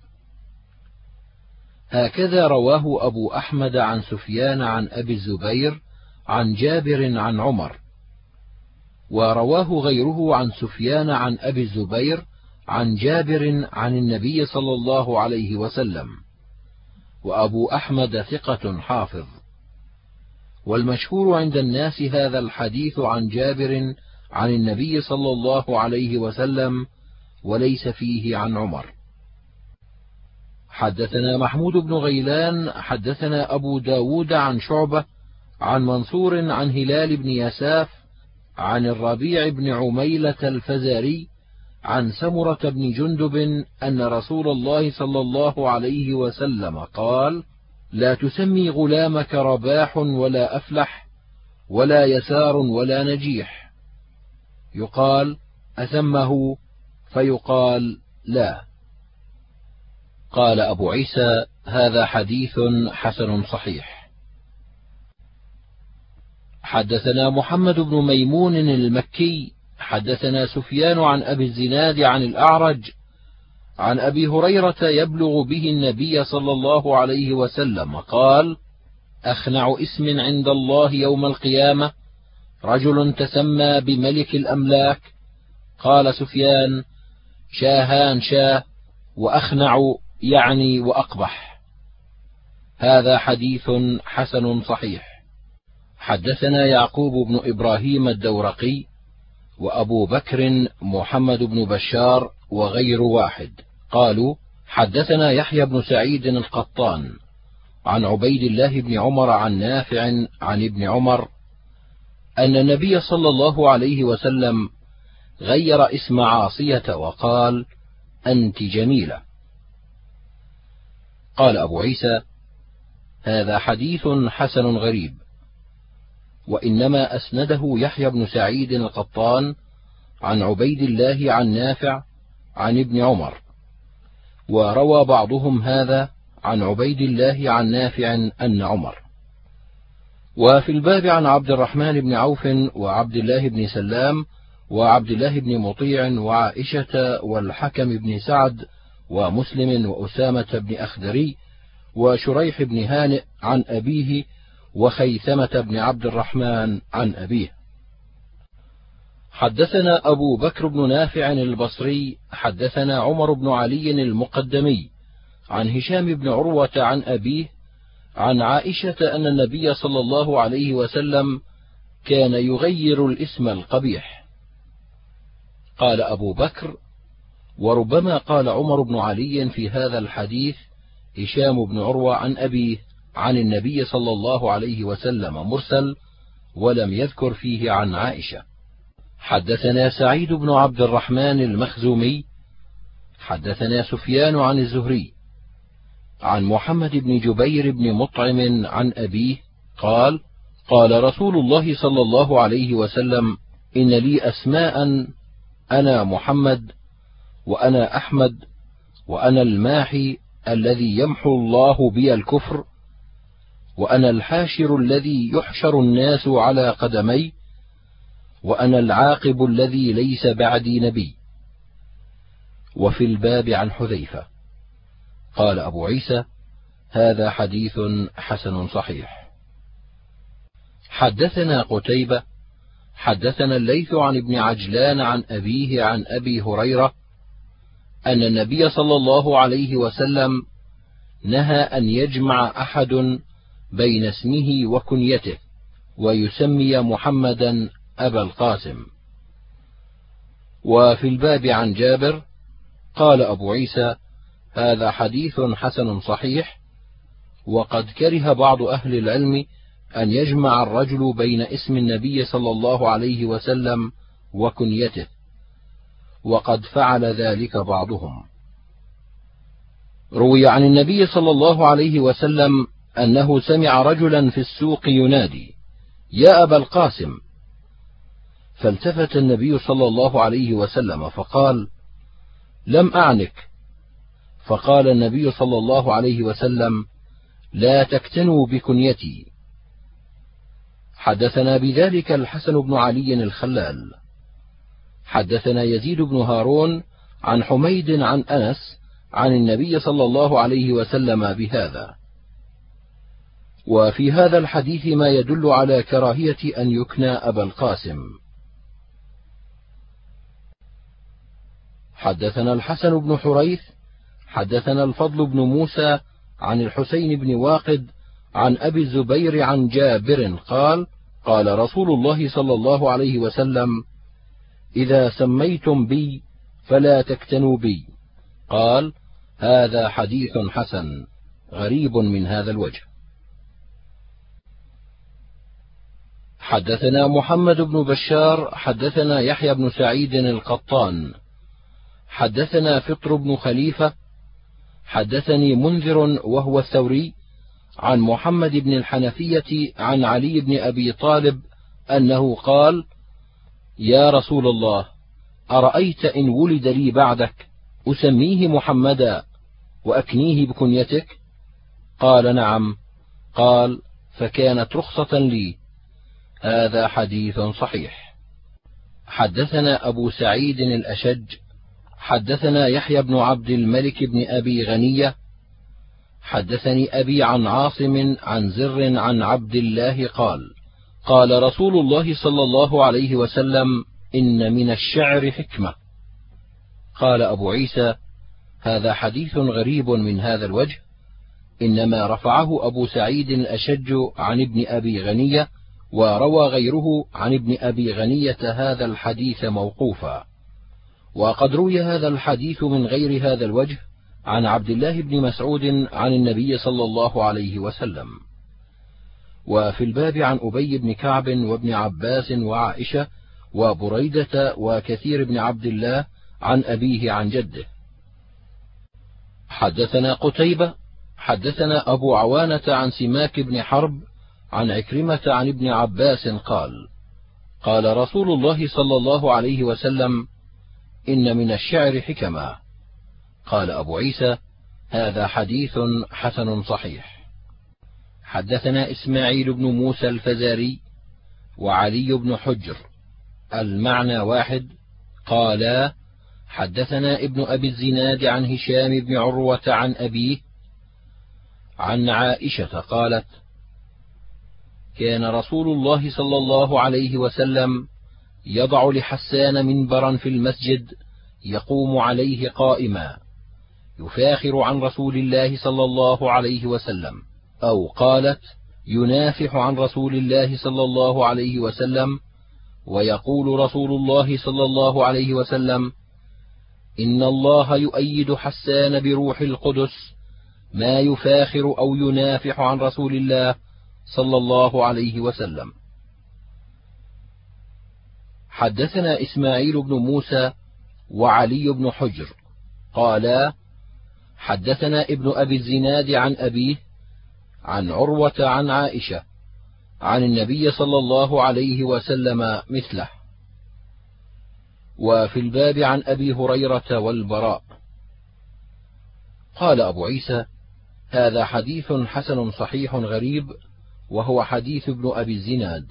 هكذا رواه أبو أحمد عن سفيان عن أبي الزبير عن جابر عن عمر، ورواه غيره عن سفيان عن أبي الزبير عن جابر عن النبي صلى الله عليه وسلم، وأبو أحمد ثقة حافظ. والمشهور عند الناس هذا الحديث عن جابر عن النبي صلى الله عليه وسلم، وليس فيه عن عمر. حدثنا محمود بن غيلان حدثنا أبو داود عن شعبة عن منصور عن هلال بن يساف عن الربيع بن عميلة الفزاري عن سمرة بن جندب أن رسول الله صلى الله عليه وسلم قال: لا تسمي غلامك رباح ولا أفلح ولا يسار ولا نجيح. يقال: أسمه؟ فيقال: لا. قال أبو عيسى: هذا حديث حسن صحيح. حدثنا محمد بن ميمون المكي حدثنا سفيان عن أبي الزناد عن الأعرج عن أبي هريرة يبلغ به النبي صلى الله عليه وسلم قال: أخنع اسم عند الله يوم القيامة رجل تسمى بملك الأملاك. قال سفيان: شاهان شاه، وأخنع يعني وأقبح. هذا حديث حسن صحيح. حدثنا يعقوب بن إبراهيم الدورقي وأبو بكر محمد بن بشار وغير واحد قالوا: حدثنا يحيى بن سعيد القطان عن عبيد الله بن عمر عن نافع عن ابن عمر أن النبي صلى الله عليه وسلم غير اسم عاصية وقال: أنت جميلة. قال أبو عيسى: هذا حديث حسن غريب، وإنما أسنده يحيى بن سعيد القطان عن عبيد الله عن نافع عن ابن عمر، وروى بعضهم هذا عن عبيد الله عن نافع أن عمر. وفي الباب عن عبد الرحمن بن عوف وعبد الله بن سلام وعبد الله بن مطيع وعائشة والحكم بن سعد ومسلم وأسامة بن أخدري وشريح بن هانئ عن أبيه وخيثمة بن عبد الرحمن عن أبيه. حدثنا أبو بكر بن نافع البصري حدثنا عمر بن علي المقدمي عن هشام بن عروة عن أبيه عن عائشة أن النبي صلى الله عليه وسلم كان يغير الاسم القبيح. قال أبو بكر: وربما قال عمر بن علي في هذا الحديث هشام بن عروة عن أبيه عن النبي صلى الله عليه وسلم مرسل، ولم يذكر فيه عن عائشة. حدثنا سعيد بن عبد الرحمن المخزومي حدثنا سفيان عن الزهري عن محمد بن جبير بن مطعم عن أبيه قال: قال رسول الله صلى الله عليه وسلم: إن لي أسماء، أنا محمد، وأنا أحمد، وأنا الماحي الذي يمحو الله بي الكفر، وأنا الحاشر الذي يحشر الناس على قدمي، وأنا العاقب الذي ليس بعدي نبي. وفي الباب عن حذيفة. قال أبو عيسى: هذا حديث حسن صحيح. حدثنا قتيبة حدثنا الليث عن ابن عجلان عن أبيه عن أبي هريرة أن النبي صلى الله عليه وسلم نهى أن يجمع أحد بين اسمه وكنيته ويسمي محمدا أبا القاسم. وفي الباب عن جابر. قال أبو عيسى: هذا حديث حسن صحيح. وقد كره بعض أهل العلم أن يجمع الرجل بين اسم النبي صلى الله عليه وسلم وكنيته، وقد فعل ذلك بعضهم. روي عن النبي صلى الله عليه وسلم أنه سمع رجلا في السوق ينادي: يا أبا القاسم، فالتفت النبي صلى الله عليه وسلم فقال: لم أعنك. فقال النبي صلى الله عليه وسلم: لا تكتنوا بكنيتي. حدثنا بذلك الحسن بن علي الخلال. حدثنا يزيد بن هارون عن حميد عن أنس عن النبي صلى الله عليه وسلم بهذا. وفي هذا الحديث ما يدل على كراهية أن يكنى أبا القاسم. حدثنا الحسن بن حريث حدثنا الفضل بن موسى عن الحسين بن واقد عن أبي الزبير عن جابر قال: قال رسول الله صلى الله عليه وسلم: إذا سميتم بي فلا تكتنوا بي. قال: هذا حديث حسن غريب من هذا الوجه. حدثنا محمد بن بشار حدثنا يحيى بن سعيد القطان حدثنا فطر بن خليفة حدثني منذر وهو الثوري عن محمد بن الحنفية عن علي بن أبي طالب أنه قال: يا رسول الله، أرأيت إن ولد لي بعدك أسميه محمدا وأكنيه بكنيتك؟ قال: نعم. قال: فكانت رخصة لي. هذا حديث صحيح. حدثنا أبو سعيد الأشج حدثنا يحيى بن عبد الملك بن أبي غنية حدثني أبي عن عاصم عن زر عن عبد الله قال: قال رسول الله صلى الله عليه وسلم: إن من الشعر حكمة. قال أبو عيسى: هذا حديث غريب من هذا الوجه، إنما رفعه أبو سعيد الأشج عن ابن أبي غنية وروى غيره عن ابن أبي غنية هذا الحديث موقوفا. وقد روي هذا الحديث من غير هذا الوجه عن عبد الله بن مسعود عن النبي صلى الله عليه وسلم. وفي الباب عن أبي بن كعب وابن عباس وعائشة وبريدة وكثير بن عبد الله عن أبيه عن جده. حدثنا قتيبة حدثنا أبو عوانة عن سماك بن حرب عن عكرمة عن ابن عباس قال: قال رسول الله صلى الله عليه وسلم: إن من الشعر حكما. قال أبو عيسى: هذا حديث حسن صحيح. حدثنا إسماعيل بن موسى الفزاري وعلي بن حجر المعنى واحد قالا: حدثنا ابن أبي الزناد عن هشام بن عروة عن أبيه عن عائشة قالت: كان رسول الله صلى الله عليه وسلم يضع لحسان منبرا في المسجد يقوم عليه قائما يفاخر عن رسول الله صلى الله عليه وسلم، أو قالت: ينافح عن رسول الله صلى الله عليه وسلم، ويقول رسول الله صلى الله عليه وسلم: إن الله يؤيد حسان بروح القدس ما يفاخر أو ينافح عن رسول الله صلى الله عليه وسلم. حدثنا إسماعيل بن موسى وعلي بن حجر قالا: حدثنا ابن أبي الزناد عن أبيه عن عروة عن عائشة عن النبي صلى الله عليه وسلم مثله. وفي الباب عن أبي هريرة والبراء. قال أبو عيسى: هذا حديث حسن صحيح غريب، وهو حديث ابن أبي الزناد.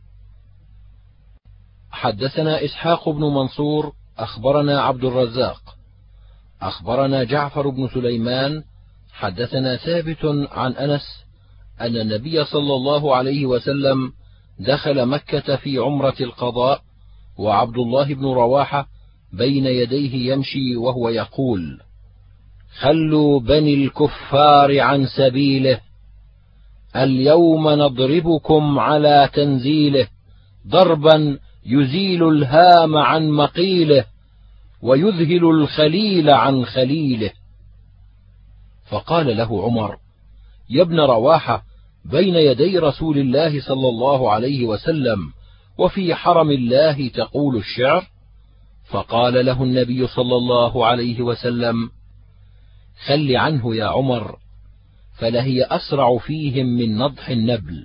حدثنا إسحاق بن منصور أخبرنا عبد الرزاق أخبرنا جعفر بن سليمان حدثنا ثابت عن أنس أن النبي صلى الله عليه وسلم دخل مكة في عمرة القضاء، وعبد الله بن رواحة بين يديه يمشي وهو يقول: خلوا بني الكفار عن سبيله، اليوم نضربكم على تنزيله، ضربا يزيل الهام عن مقيله، ويذهل الخليل عن خليله. فقال له عمر: يا ابن رواحة، بين يدي رسول الله صلى الله عليه وسلم وفي حرم الله تقول الشعر؟ فقال له النبي صلى الله عليه وسلم: خل عنه يا عمر، فلهي أسرع فيهم من نضح النبل.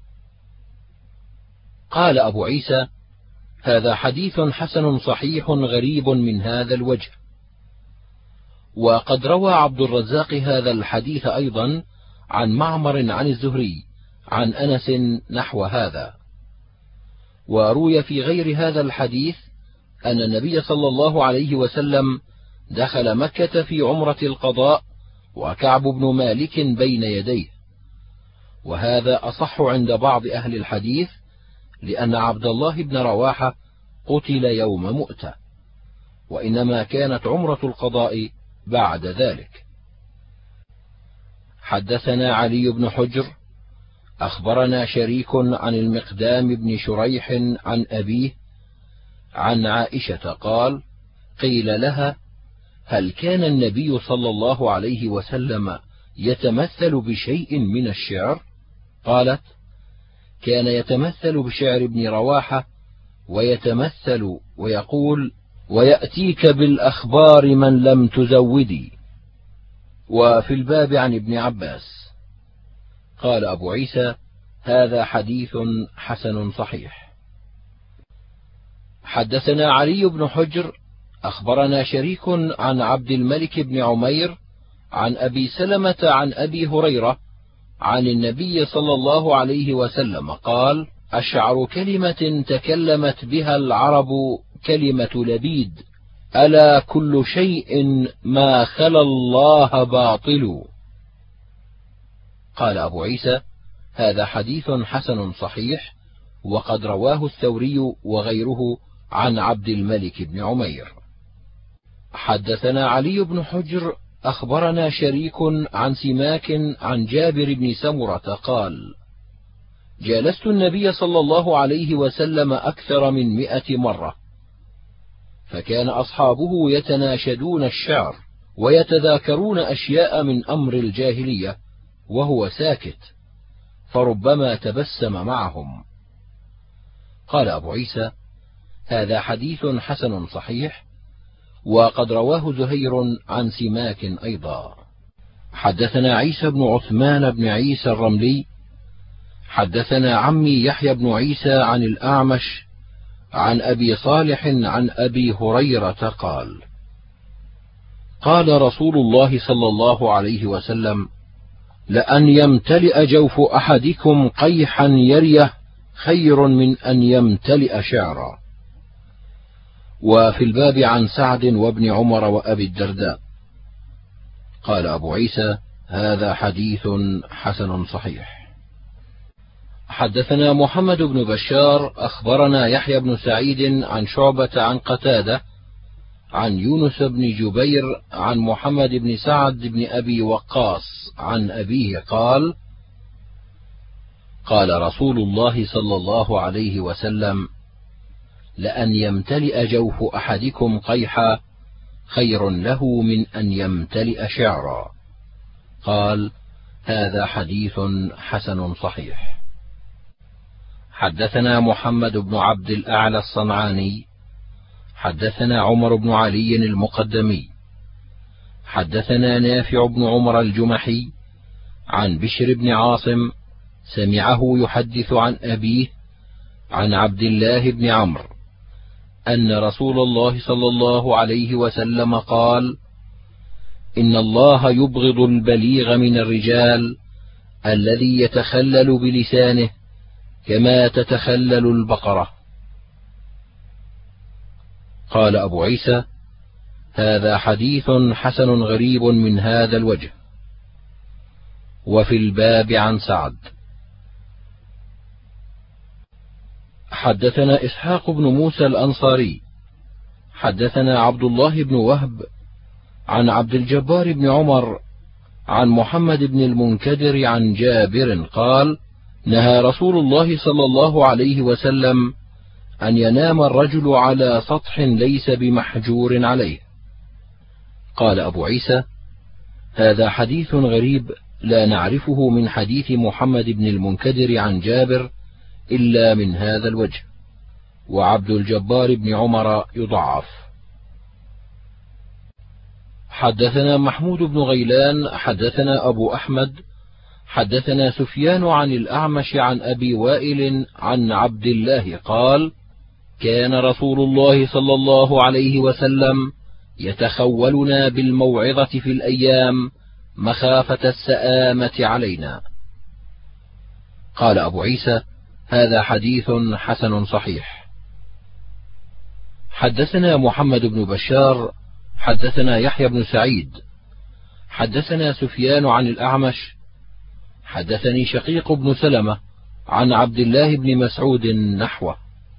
قال أبو عيسى: هذا حديث حسن صحيح غريب من هذا الوجه. وقد روى عبد الرزاق هذا الحديث أيضا عن معمر عن الزهري عن أنس نحو هذا. وروي في غير هذا الحديث أن النبي صلى الله عليه وسلم دخل مكة في عمرة القضاء وكعب بن مالك بين يديه، وهذا أصح عند بعض أهل الحديث، لأن عبد الله بن رواحة قتل يوم مؤتة، وإنما كانت عمرة القضاء بعد ذلك. حدثنا علي بن حجر أخبرنا شريك عن المقدام بن شريح عن أبيه عن عائشة قال: قيل لها: هل كان النبي صلى الله عليه وسلم يتمثل بشيء من الشعر؟ قالت: كان يتمثل بشعر ابن رواحة، ويتمثل ويقول: ويأتيك بالأخبار من لم تزودي. وفي الباب عن ابن عباس. قال أبو عيسى: هذا حديث حسن صحيح. حدثنا علي بن حجر أخبرنا شريك عن عبد الملك بن عمير عن أبي سلمة عن أبي هريرة عن النبي صلى الله عليه وسلم قال: أشعر كلمة تكلمت بها العرب كلمة لبيد: ألا كل شيء ما خلا الله باطل. قال أبو عيسى: هذا حديث حسن صحيح، وقد رواه الثوري وغيره عن عبد الملك بن عمير. حدثنا علي بن حجر أخبرنا شريك عن سماك عن جابر بن سمرة قال: جالست النبي صلى الله عليه وسلم أكثر من مئة مرة، فكان أصحابه يتناشدون الشعر ويتذاكرون أشياء من أمر الجاهلية وهو ساكت، فربما تبسم معهم. قال أبو عيسى: هذا حديث حسن صحيح، وقد رواه زهير عن سماك أيضا. حدثنا عيسى بن عثمان بن عيسى الرملي حدثنا عمي يحيى بن عيسى عن الأعمش عن أبي صالح عن أبي هريرة قال: قال رسول الله صلى الله عليه وسلم: لأن يمتلئ جوف أحدكم قيحا يريه خير من أن يمتلئ شعرا. وفي الباب عن سعد وابن عمر وأبي الدرداء. قال أبو عيسى: هذا حديث حسن صحيح. حدثنا محمد بن بشار أخبرنا يحيى بن سعيد عن شعبة عن قتادة عن يونس بن جبير عن محمد بن سعد بن أبي وقاص عن أبيه قال: قال رسول الله صلى الله عليه وسلم: لأن يمتلئ جوف أحدكم قيحا خير له من أن يمتلئ شعرا. قال: هذا حديث حسن صحيح. حدثنا محمد بن عبد الأعلى الصنعاني حدثنا عمر بن علي المقدمي حدثنا نافع بن عمر الجمحي عن بشر بن عاصم سمعه يحدث عن أبيه عن عبد الله بن عمرو أن رسول الله صلى الله عليه وسلم قال: إن الله يبغض البليغ من الرجال الذي يتخلل بلسانه كما تتخلل البقرة. قال أبو عيسى: هذا حديث حسن غريب من هذا الوجه. وفي الباب عن سعد. حدثنا إسحاق بن موسى الأنصاري حدثنا عبد الله بن وهب عن عبد الجبار بن عمر عن محمد بن المنكدر عن جابر قال: نهى رسول الله صلى الله عليه وسلم أن ينام الرجل على سطح ليس بمحجور عليه. قال أبو عيسى: هذا حديث غريب لا نعرفه من حديث محمد بن المنكدر عن جابر إلا من هذا الوجه، وعبد الجبار بن عمر يضعف. حدثنا محمود بن غيلان حدثنا أبو أحمد حدثنا سفيان عن الأعمش عن أبي وائل عن عبد الله قال: كان رسول الله صلى الله عليه وسلم يتخولنا بالموعظة في الأيام مخافة السآمة علينا. قال أبو عيسى: هذا حديث حسن صحيح. حدثنا محمد بن بشار حدثنا يحيى بن سعيد حدثنا سفيان عن الأعمش حدثني شقيق بن سلمة عن عبد الله بن مسعود نحوه.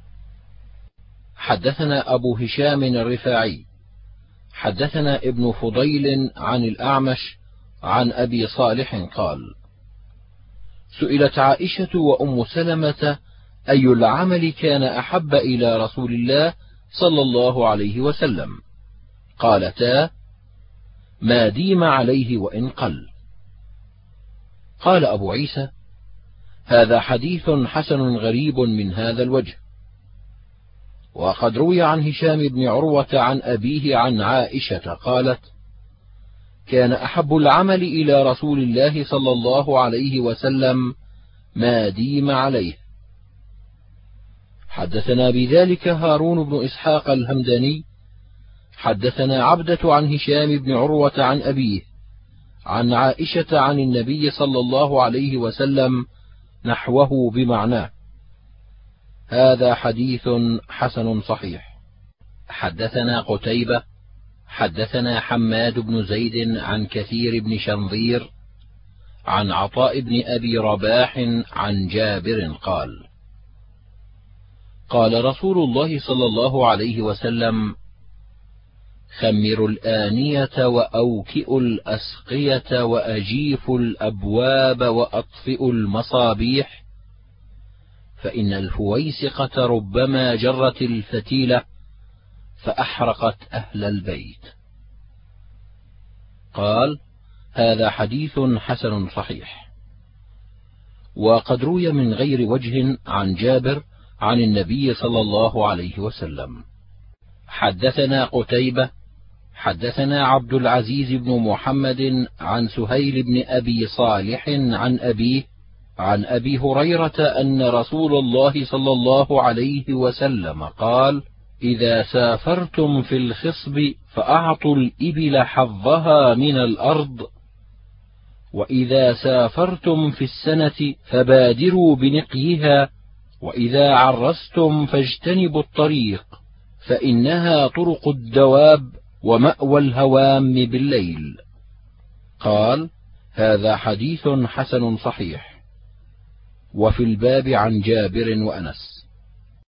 حدثنا أبو هشام الرفاعي حدثنا ابن فضيل عن الأعمش عن أبي صالح قال: سئلت عائشة وأم سلمة أي العمل كان أحب إلى رسول الله صلى الله عليه وسلم؟ قالتا: ما ديم عليه وإن قل. قال أبو عيسى: هذا حديث حسن غريب من هذا الوجه. وقد روي عن هشام بن عروة عن أبيه عن عائشة قالت: كان أحب العمل إلى رسول الله صلى الله عليه وسلم ما ديم عليه. حدثنا بذلك هارون بن إسحاق الهمداني حدثنا عبدة عن هشام بن عروة عن أبيه عن عائشة عن النبي صلى الله عليه وسلم نحوه بمعناه. هذا حديث حسن صحيح. حدثنا قتيبة حدثنا حماد بن زيد عن كثير بن شنظير عن عطاء بن أبي رباح عن جابر قال: قال رسول الله صلى الله عليه وسلم: خمروا الآنية وأوكئوا الأسقية وأجيفوا الأبواب وأطفئوا المصابيح فإن الفويسقة ربما جرت الفتيلة فأحرقت أهل البيت. قال: هذا حديث حسن صحيح. وقد روي من غير وجه عن جابر عن النبي صلى الله عليه وسلم. حدثنا قتيبة حدثنا عبد العزيز بن محمد عن سهيل بن أبي صالح عن أبيه عن أبي هريرة أن رسول الله صلى الله عليه وسلم قال: إذا سافرتم في الخصب فأعطوا الإبل حظها من الأرض، وإذا سافرتم في السنة فبادروا بنقيها، وإذا عرستم فاجتنبوا الطريق، فإنها طرق الدواب ومأوى الهوام بالليل. قال: هذا حديث حسن صحيح. وفي الباب عن جابر وأنس.